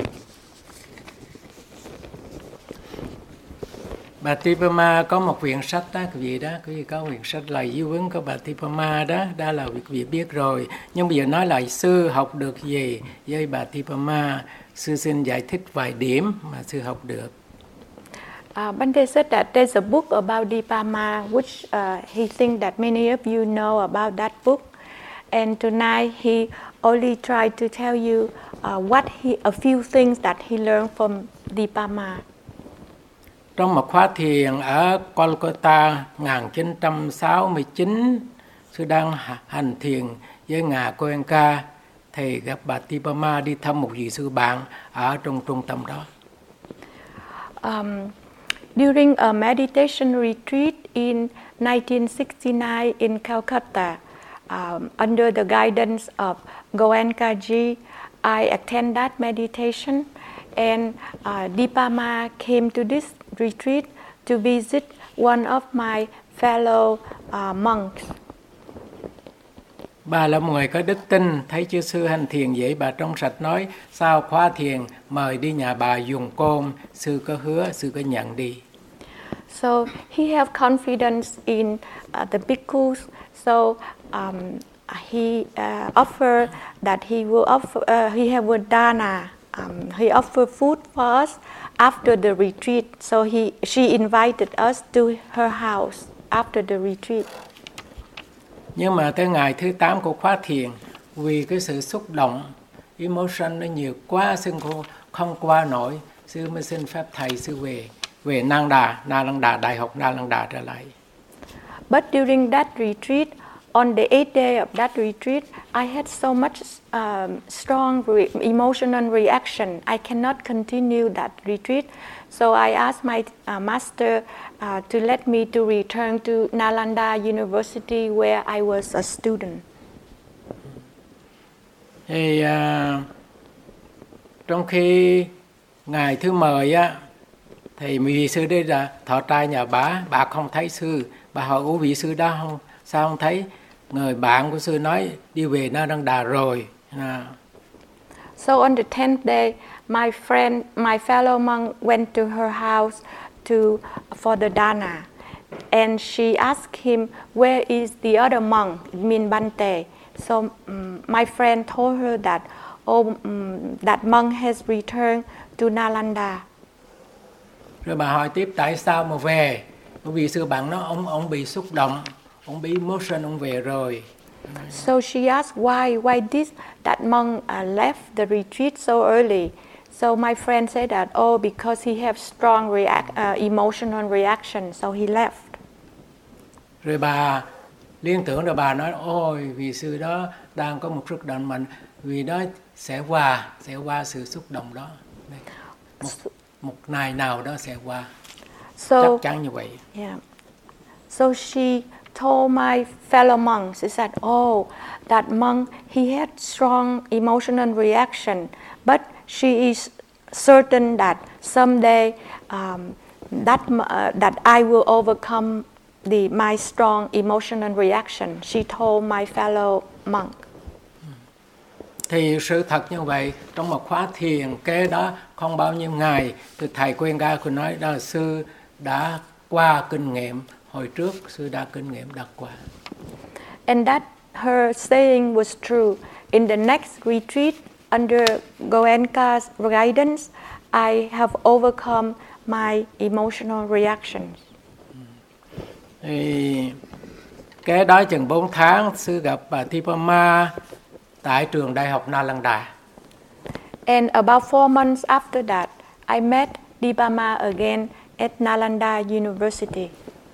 Bà Tipama có một quyển sách đó, cái gì đó, cái gì có quyển sách lời di huấn của bà Tipama đó, đó là việc vị biết rồi. Nhưng bây giờ nói lại sư học được gì với bà Tipama, sư xin giải thích vài điểm mà sư học được. Uh, Bhante said that there's a book about Dipama, which uh, he thinks that many of you know about that book. And tonight he only tried to tell you uh, what he, a few things that he learned from Dipama. Trong một khóa thiền ở Kolkata một nghìn chín trăm sáu mươi chín, sư đang hành thiền với ngài Goenka, thầy gặp bà Tipama đi thăm một vị sư bạn ở trong trung tâm đó. Um, During a meditation retreat in nineteen sixty-nine in Calcutta, um, under the guidance of Goenkaji, I attend that meditation, and uh, Dipama came to this retreat to visit one of my fellow uh, monks. Bà là một người có đức tin, thấy chư sư hành thiền vậy, bà trong sạch nói, sau khóa thiền, mời đi nhà bà dùng cơm, sư có hứa, sư có nhận đi. So he have confidence in uh, the bhikkhus, so um, he uh, offer that he will offer, uh, he have a dana, um, he offer food for us after the retreat, so he, she invited us to her house after the retreat. Nhưng mà tới ngày thứ tám của khóa thiền, vì cái sự xúc động, emotion nó nhiều quá, sư cô không qua nổi, sư mới xin phép thầy sư về, về Nang Đà, Nalanda, Đại học Nalanda trở lại. But during that retreat, on the eighth day of that retreat, I had so much um, strong re- emotional reaction. I cannot continue that retreat. So I asked my uh, master uh, to let me to return to Nalanda University where I was a student. Thì uh, trong khi ngày thứ mười á, thì vị sư đây là thọ trai nhà bà, bà không thấy sư, bà hỏi ủa vị sư đó không, sao không thấy? Người bạn của sư nói đi về Nalanda rồi. À. So on the tenth day, my friend, my fellow monk went to her house to for the dana, and she asked him, "Where is the other monk?" It means Bante. So um, my friend told her that, "Oh, um, that monk has returned to Nalanda." Rồi bà hỏi tiếp tại sao mà về? Bởi vì sư bạn nói ông ông bị xúc động, ông bị emotion, ông về rồi. So she asked why why did that monk uh, left the retreat so early. So my friend said that oh because he have strong react uh, emotional reaction, so he left. Rồi bà liên tưởng rồi bà nói ôi vị sư đó đang có một sức động mạnh, vì đó sẽ qua sẽ qua sự xúc động đó, một, một ngày nào đó sẽ qua. So, chắc chắn như vậy. Yeah. So she told my fellow monks, she said, oh, that monk, he had strong emotional reaction, but she is certain that someday um, that uh, that I will overcome the my strong emotional reaction. She told my fellow monk. Thì sự thật như vậy, trong một khóa thiền kế đó không bao nhiêu ngày, thì thầy Goenka cũng nói đó là sư đã qua kinh nghiệm, hồi trước sư đã kinh nghiệm đã qua. And that her saying was true. In the next retreat under Goenka's guidance, I have overcome my emotional reactions. Thì kế đó chừng bốn tháng sư gặp bà Dipama tại trường đại học Nalanda. And about four months after that, I met Dipama again at Nalanda University.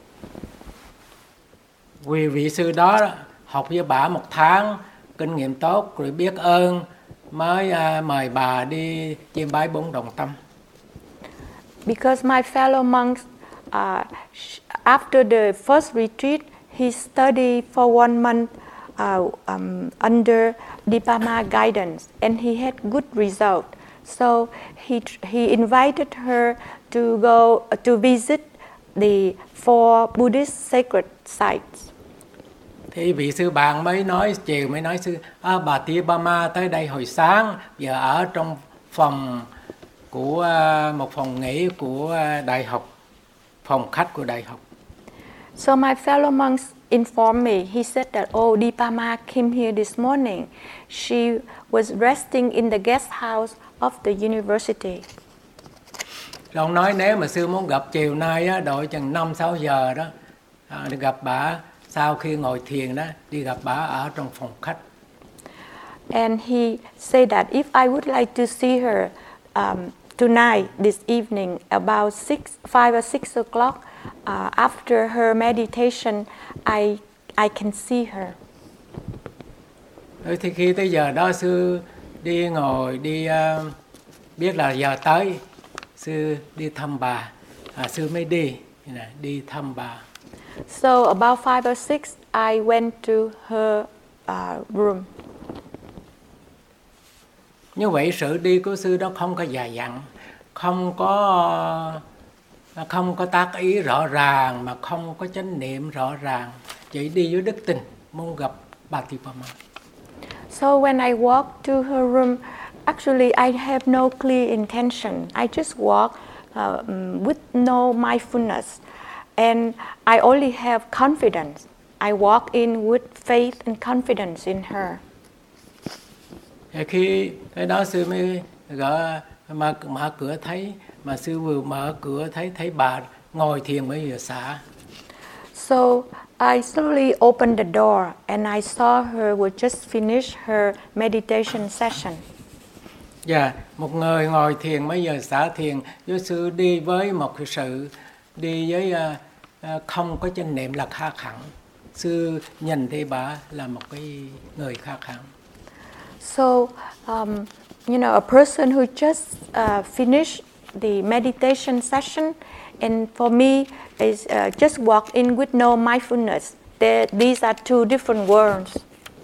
Vì vị sư đó học với bà một tháng, kinh nghiệm tốt rồi biết ơn mới uh, mời bà đi chiêm bái bốn đồng tâm. Because my fellow monks, uh, after the first retreat, he studied for one month uh, um, under Dipama guidance, and he had good result. So he he invited her to go uh, to visit the four Buddhist sacred sites. Thì vị sư bạn mới nói chiều mới nói sư à, bà Dipama tới đây hồi sáng, giờ ở trong phòng của uh, một phòng nghỉ của uh, đại học, phòng khách của đại học. So my fellow monks informed me. He said that oh, Dipama came here this morning. She was resting in the guest house of the university. Rồi ông nói nếu mà sư muốn gặp chiều nay á, đội chừng năm sáu giờ đó, à, đi gặp bà sau khi ngồi thiền đó, đi gặp bà ở trong phòng khách. And he said that if I would like to see her um, tonight, this evening, about six, five or six o'clock, uh, after her meditation, I I can see her. Rồi thì khi tới giờ đó sư đi ngồi đi uh, biết là giờ tới, sư đi thăm bà, à, sư mới đi đi thăm bà. So about five or six, I went to her uh, room. Như vậy sự đi của sư đó không có dài dặn, không có không có tác ý rõ ràng, mà không có chánh niệm rõ ràng, chỉ đi với đức tin muốn gặp Patipama. So when I walked to her room, actually I have no clear intention. I just walk uh, with no mindfulness, and I only have confidence. I walk in with faith and confidence in her. Khi cái đó sư mới gõ mở, mở cửa thấy, mà sư vừa mở cửa thấy thấy bà ngồi thiền mới vừa xả. So I slowly opened the door and I saw her would just finish her meditation session. Dạ, yeah, một người ngồi thiền mấy giờ xả thiền, với sư đi với một cái sự đi với uh, uh, không có chánh niệm là khác hẳn. Sư nhìn thấy bà là một cái người khác hẳn. So, um, you know, a person who just uh, finished the meditation session, and for me is uh, just walk in with no mindfulness. They, these are two different worlds.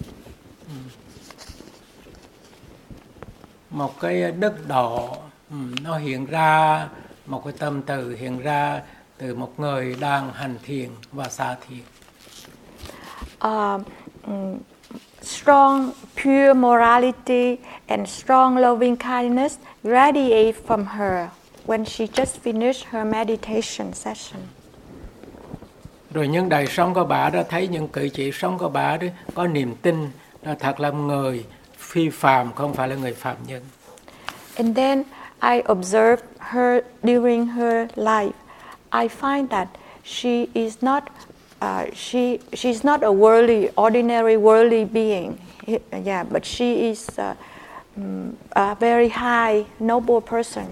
Một cái đức độ nó hiện ra, một cái tâm từ hiện ra từ một người đang hành thiền và xả thiền. Uh, um, strong, pure morality and strong loving kindness radiate from her when she just finished her meditation session. Rồi những đời sống của bà đã thấy những cử chỉ sống của bà đó có niềm tin là thật là người phi phàm, không phải là người phàm nhân. And then I observed her during her life. I find that she is not uh, she she's not a worldly, ordinary worldly being. Yeah, but she is uh, um, a very high, noble person.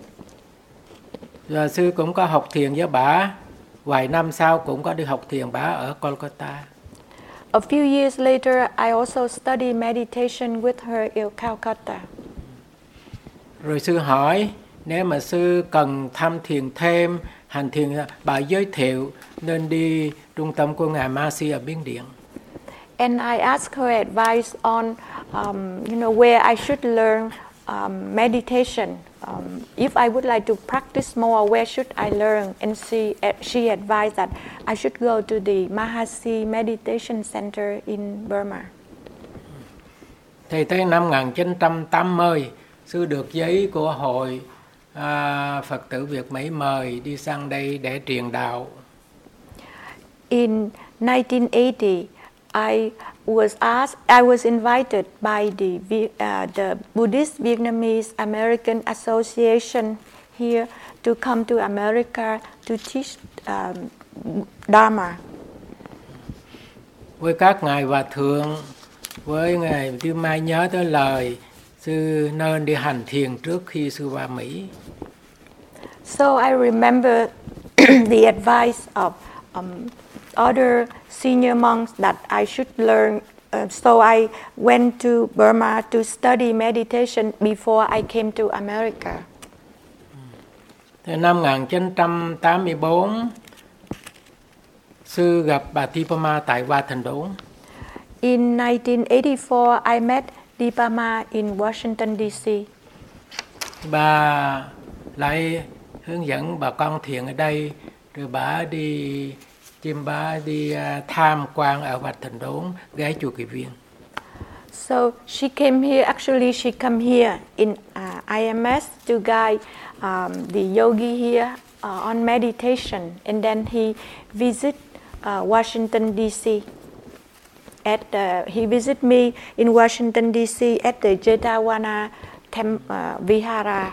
Và sư cũng có học thiền với bà. Vài năm sau cũng có đi học thiền bà ở Kolkata. A few years later, I also studied meditation with her in Calcutta. Rồi sư hỏi, nếu mà sư cần tham thiền thêm, hành thiền, bà giới thiệu nên đi trung tâm của ngài Mahasi ở Miến Điện. And I asked her advice on, um, you know, where I should learn um, meditation. Um, if I would like to practice more, where should I learn? And she she advised that I should go to the Mahasi Meditation Center in Burma. Thì tới năm một nghìn chín trăm tám mươi, sư được giấy của hội à, Phật tử Việt Mỹ mời đi sang đây để truyền đạo. In nineteen eighty, I was asked, I was invited by the uh, the Buddhist Vietnamese American Association here to come to America to teach um, Dharma. Với các ngài hòa thượng, với ngài Tiêu Mai nhớ tới lời sư nên đi hành thiền trước khi sư qua Mỹ. So I remember the advice of um, other senior monks that I should learn. Uh, so I went to Burma to study meditation before I came to America. Thì năm một nghìn chín trăm tám mươi bốn, sư gặp bà Tipama tại Hoa Thành Đốn. In nineteen eighty-four, I met Dipama in Washington D C. Bà lại hướng dẫn bà con thiền ở đây, rồi bà đi chim bà đi uh, tham quan ở Hoa Thành Đốn, ghé chùa Kỳ Viên. So she came here. Actually, she come here in uh, I M S to guide um, the yogi here uh, on meditation, and then he visit uh, Washington D C. At the, he visit me in Washington D C at the Jetavana Tem, uh, Vihara.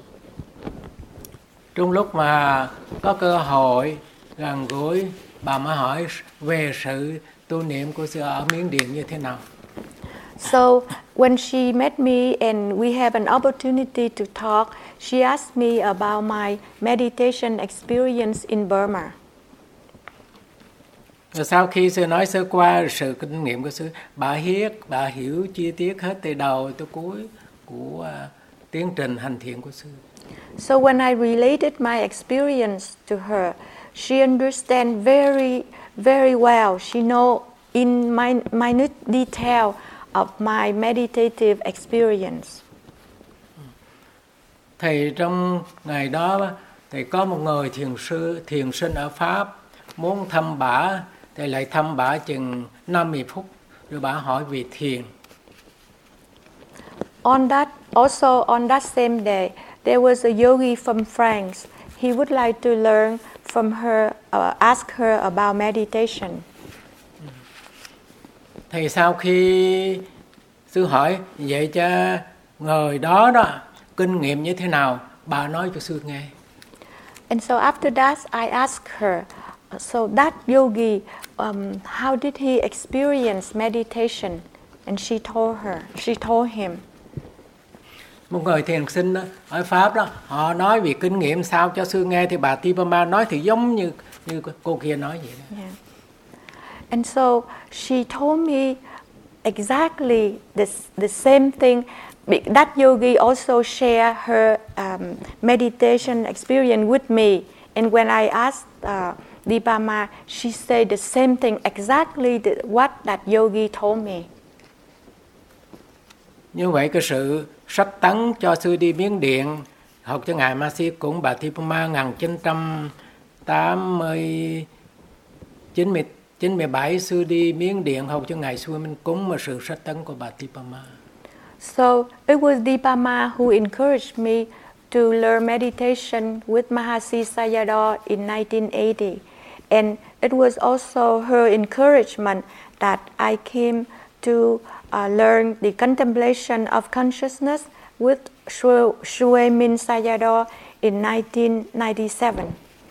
Trong lúc mà có cơ hội gần gũi, bà mới hỏi về sự tu niệm của sư ở Miến Điện như thế nào. So when she met me and we have an opportunity to talk, she asked me about my meditation experience in Burma. Rồi sau khi sư nói sơ qua sự kinh nghiệm của sư, bà hiết, bà hiểu chi tiết hết từ đầu tới cuối của uh, tiến trình hành thiền của sư. So when I related my experience to her, she understands very, very well. She knows in my minute detail of my meditative experience. Thì trong ngày đó thì có một người thiền sư thiền sinh ở Pháp muốn thăm bả, thì lại thăm bả chừng năm mươi phút rồi bả hỏi về thiền. On that also on that same day, there was a yogi from France. He would like to learn from her, uh, ask her about meditation. Thì sau khi sư hỏi vậy cho người đó đó kinh nghiệm như thế nào, bà nói cho sư nghe. And so after that, I asked her, so that yogi, um, how did he experience meditation? And she told her, she told him. Một người thiền sinh đó, ở Pháp đó, họ nói về kinh nghiệm sao cho sư nghe, thì bà Tipama nói thì giống như như cô kia nói vậy đó. Yeah. And so she told me exactly this, the same thing. That yogi also shared her um, meditation experience with me. And when I asked uh, Dipama, she said the same thing, exactly the, what that yogi told me. Như vậy cái sự sách tấn cho sư đi Miến Điện học cho ngài Ma Si cũng bà Tipama một nghìn chín trăm tám mươi chín mươi bảy sư đi Miến Điện học cho ngài Xuôi Minh Cúng, mà sự sách tấn của bà Tipama. So it was Dipama who encouraged me to learn meditation with Mahasi Sayadaw in nineteen eighty. And it was also her encouragement that I came to uh, learn the contemplation of consciousness with Shue Min Sayadaw in nineteen ninety-seven.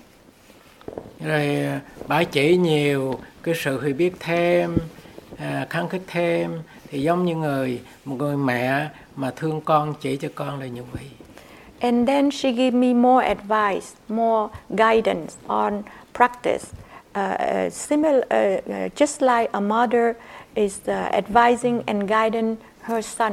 Rồi bà chỉ nhiều cái sự hiểu biết thêm, à, kháng khích thêm, thì giống như người một người mẹ mà thương con chỉ cho con là như vậy. And then she gave me more advice, more guidance on practice. Uh, similar, uh, uh, just like a mother is uh, advising and guiding her son.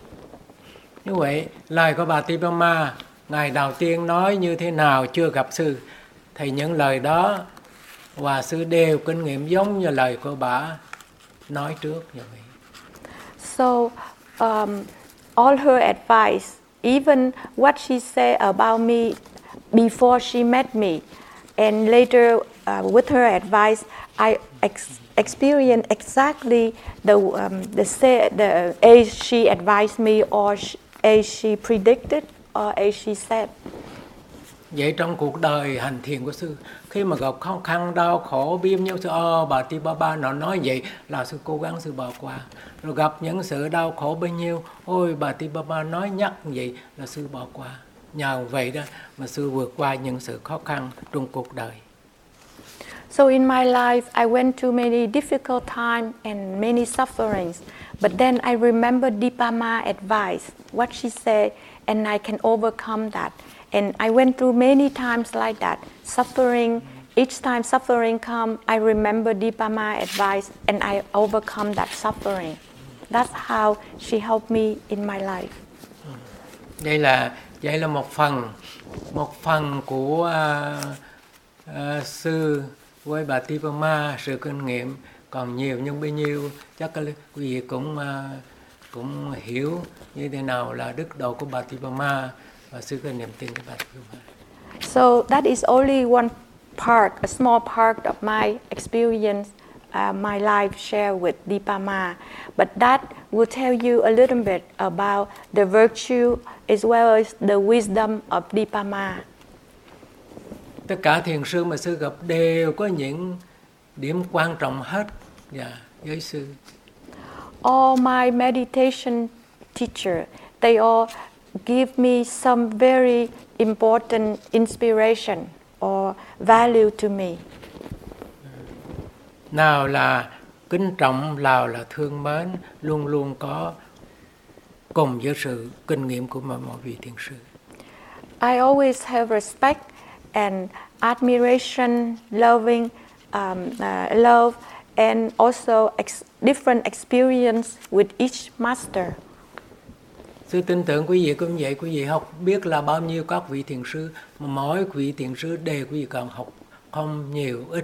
Như vậy, lời của bà Tipama, ngày đầu tiên nói như thế nào chưa gặp sư, thì những lời đó Hòa sư đều kinh nghiệm giống như lời của bà nói trước như vậy. So, um, all her advice, even what she said about me before she met me, and later uh, with her advice, I ex- experienced exactly the um, the, say, the as she advised me, or sh- as she predicted, or as she said. Vậy trong cuộc đời hành thiền của sư, khi mà gặp khó khăn, đau khổ, biếm nhiêu sư, oh, bà Tipama nó nói vậy là sư cố gắng sư bỏ qua. Rồi gặp những sự đau khổ bao nhiêu, ôi bà Tipama nói nhắc vậy là sư bỏ qua. Nhờ vậy đó mà sư vượt qua những sự khó khăn trong cuộc đời. So in my life, I went through many difficult times and many sufferings. But then I remember Dipama advice, what she said, and I can overcome that. And I went through many times like that, suffering. Each time suffering come, I remember Dipama advice, and I overcome that suffering. That's how she helped me in my life. Đây là đây là một phần một phần của uh, uh, sư với bà Tipama, sự kinh nghiệm còn nhiều, nhưng bấy nhiêu chắc quý vị cũng uh, cũng hiểu như thế nào là đức độ của bà Tipama và sư có niềm tin của bà Tipama. So that is only one part, a small part of my experience, uh, my life shared with Dipama. But that will tell you a little bit about the virtue as well as the wisdom of Dipama. Tất cả thiền sư mà sư gặp đều có những điểm quan trọng hết dạ, với sư. All my meditation teacher, they all give me some very important inspiration or value to me. Nào là kính trọng, nào là thương mến, luôn luôn có cùng với sự kinh nghiệm của mọi mọi vị thiền sư. I always have respect and admiration, loving, um, uh, love, and also ex- different experience with each master. Sư tin tưởng quý vị cũng vậy, quý vị học biết là bao nhiêu các vị thiền sư, mà mỗi vị thiền sư đều quý vị cần học không nhiều ít.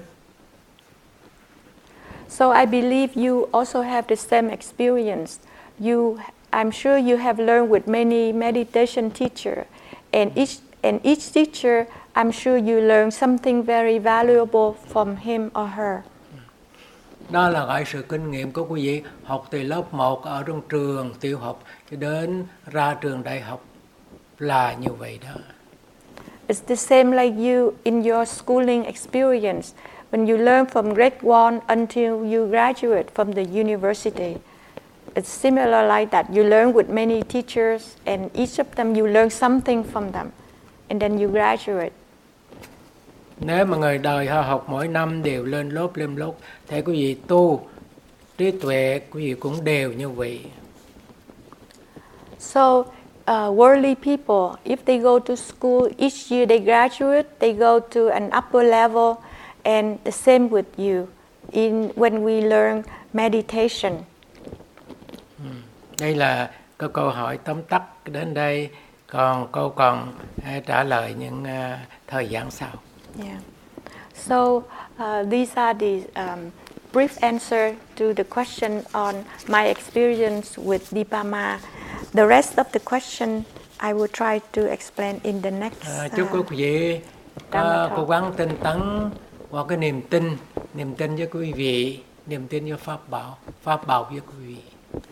So I believe you also have the same experience. You, I'm sure you have learned with many meditation teachers, and each and each teacher, I'm sure you learn something very valuable from him or her. Đó là gọi sự kinh nghiệm của quý vị học từ lớp một ở trong trường tiểu học cho đến ra trường đại học là như vậy đó. It's the same like you in your schooling experience. When you learn from grade one until you graduate from the university, it's similar like that. You learn with many teachers, and each of them you learn something from them, and then you graduate. Nếu mà người đời họ học mỗi năm đều lên lớp lên lớp, thì quý vị tu trí tuệ quý vị cũng đều như vậy. So uh, worldly people, if they go to school each year, they graduate, they go to an upper level, and the same with you. In when we learn meditation. Ừ. Đây là câu câu hỏi tóm tắt đến đây, còn câu còn trả lời những uh, thời gian sau. Yeah. So uh, these are the um, brief answer to the question on my experience with Dipama. The rest of the question I will try to explain in the next. Uh, chúc quý vị có cố gắng tinh tấn qua cái niềm tin, niềm tin với quý vị, niềm tin với pháp bảo, pháp bảo với quý vị.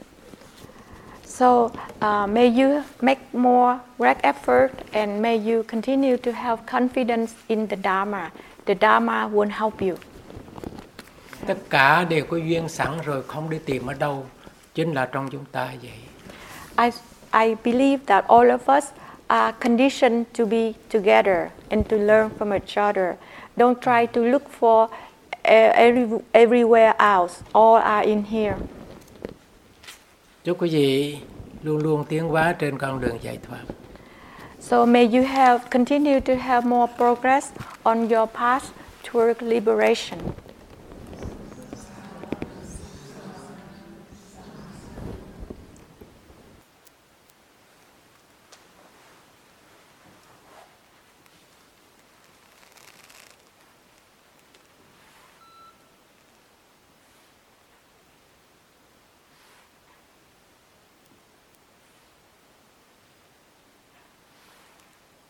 So uh, may you make more great effort, and may you continue to have confidence in the Dharma. The Dharma will help you. Tất cả đều có duyên sẵn rồi, không đi tìm ở đâu, chính là trong chúng ta vậy. I I believe that all of us are conditioned to be together and to learn from each other. Don't try to look for uh, every, everywhere else. All are in here. Chúc quý vị luôn luôn tiến hóa trên con đường giải thoát. So may you have continue to have more progress on your path toward liberation.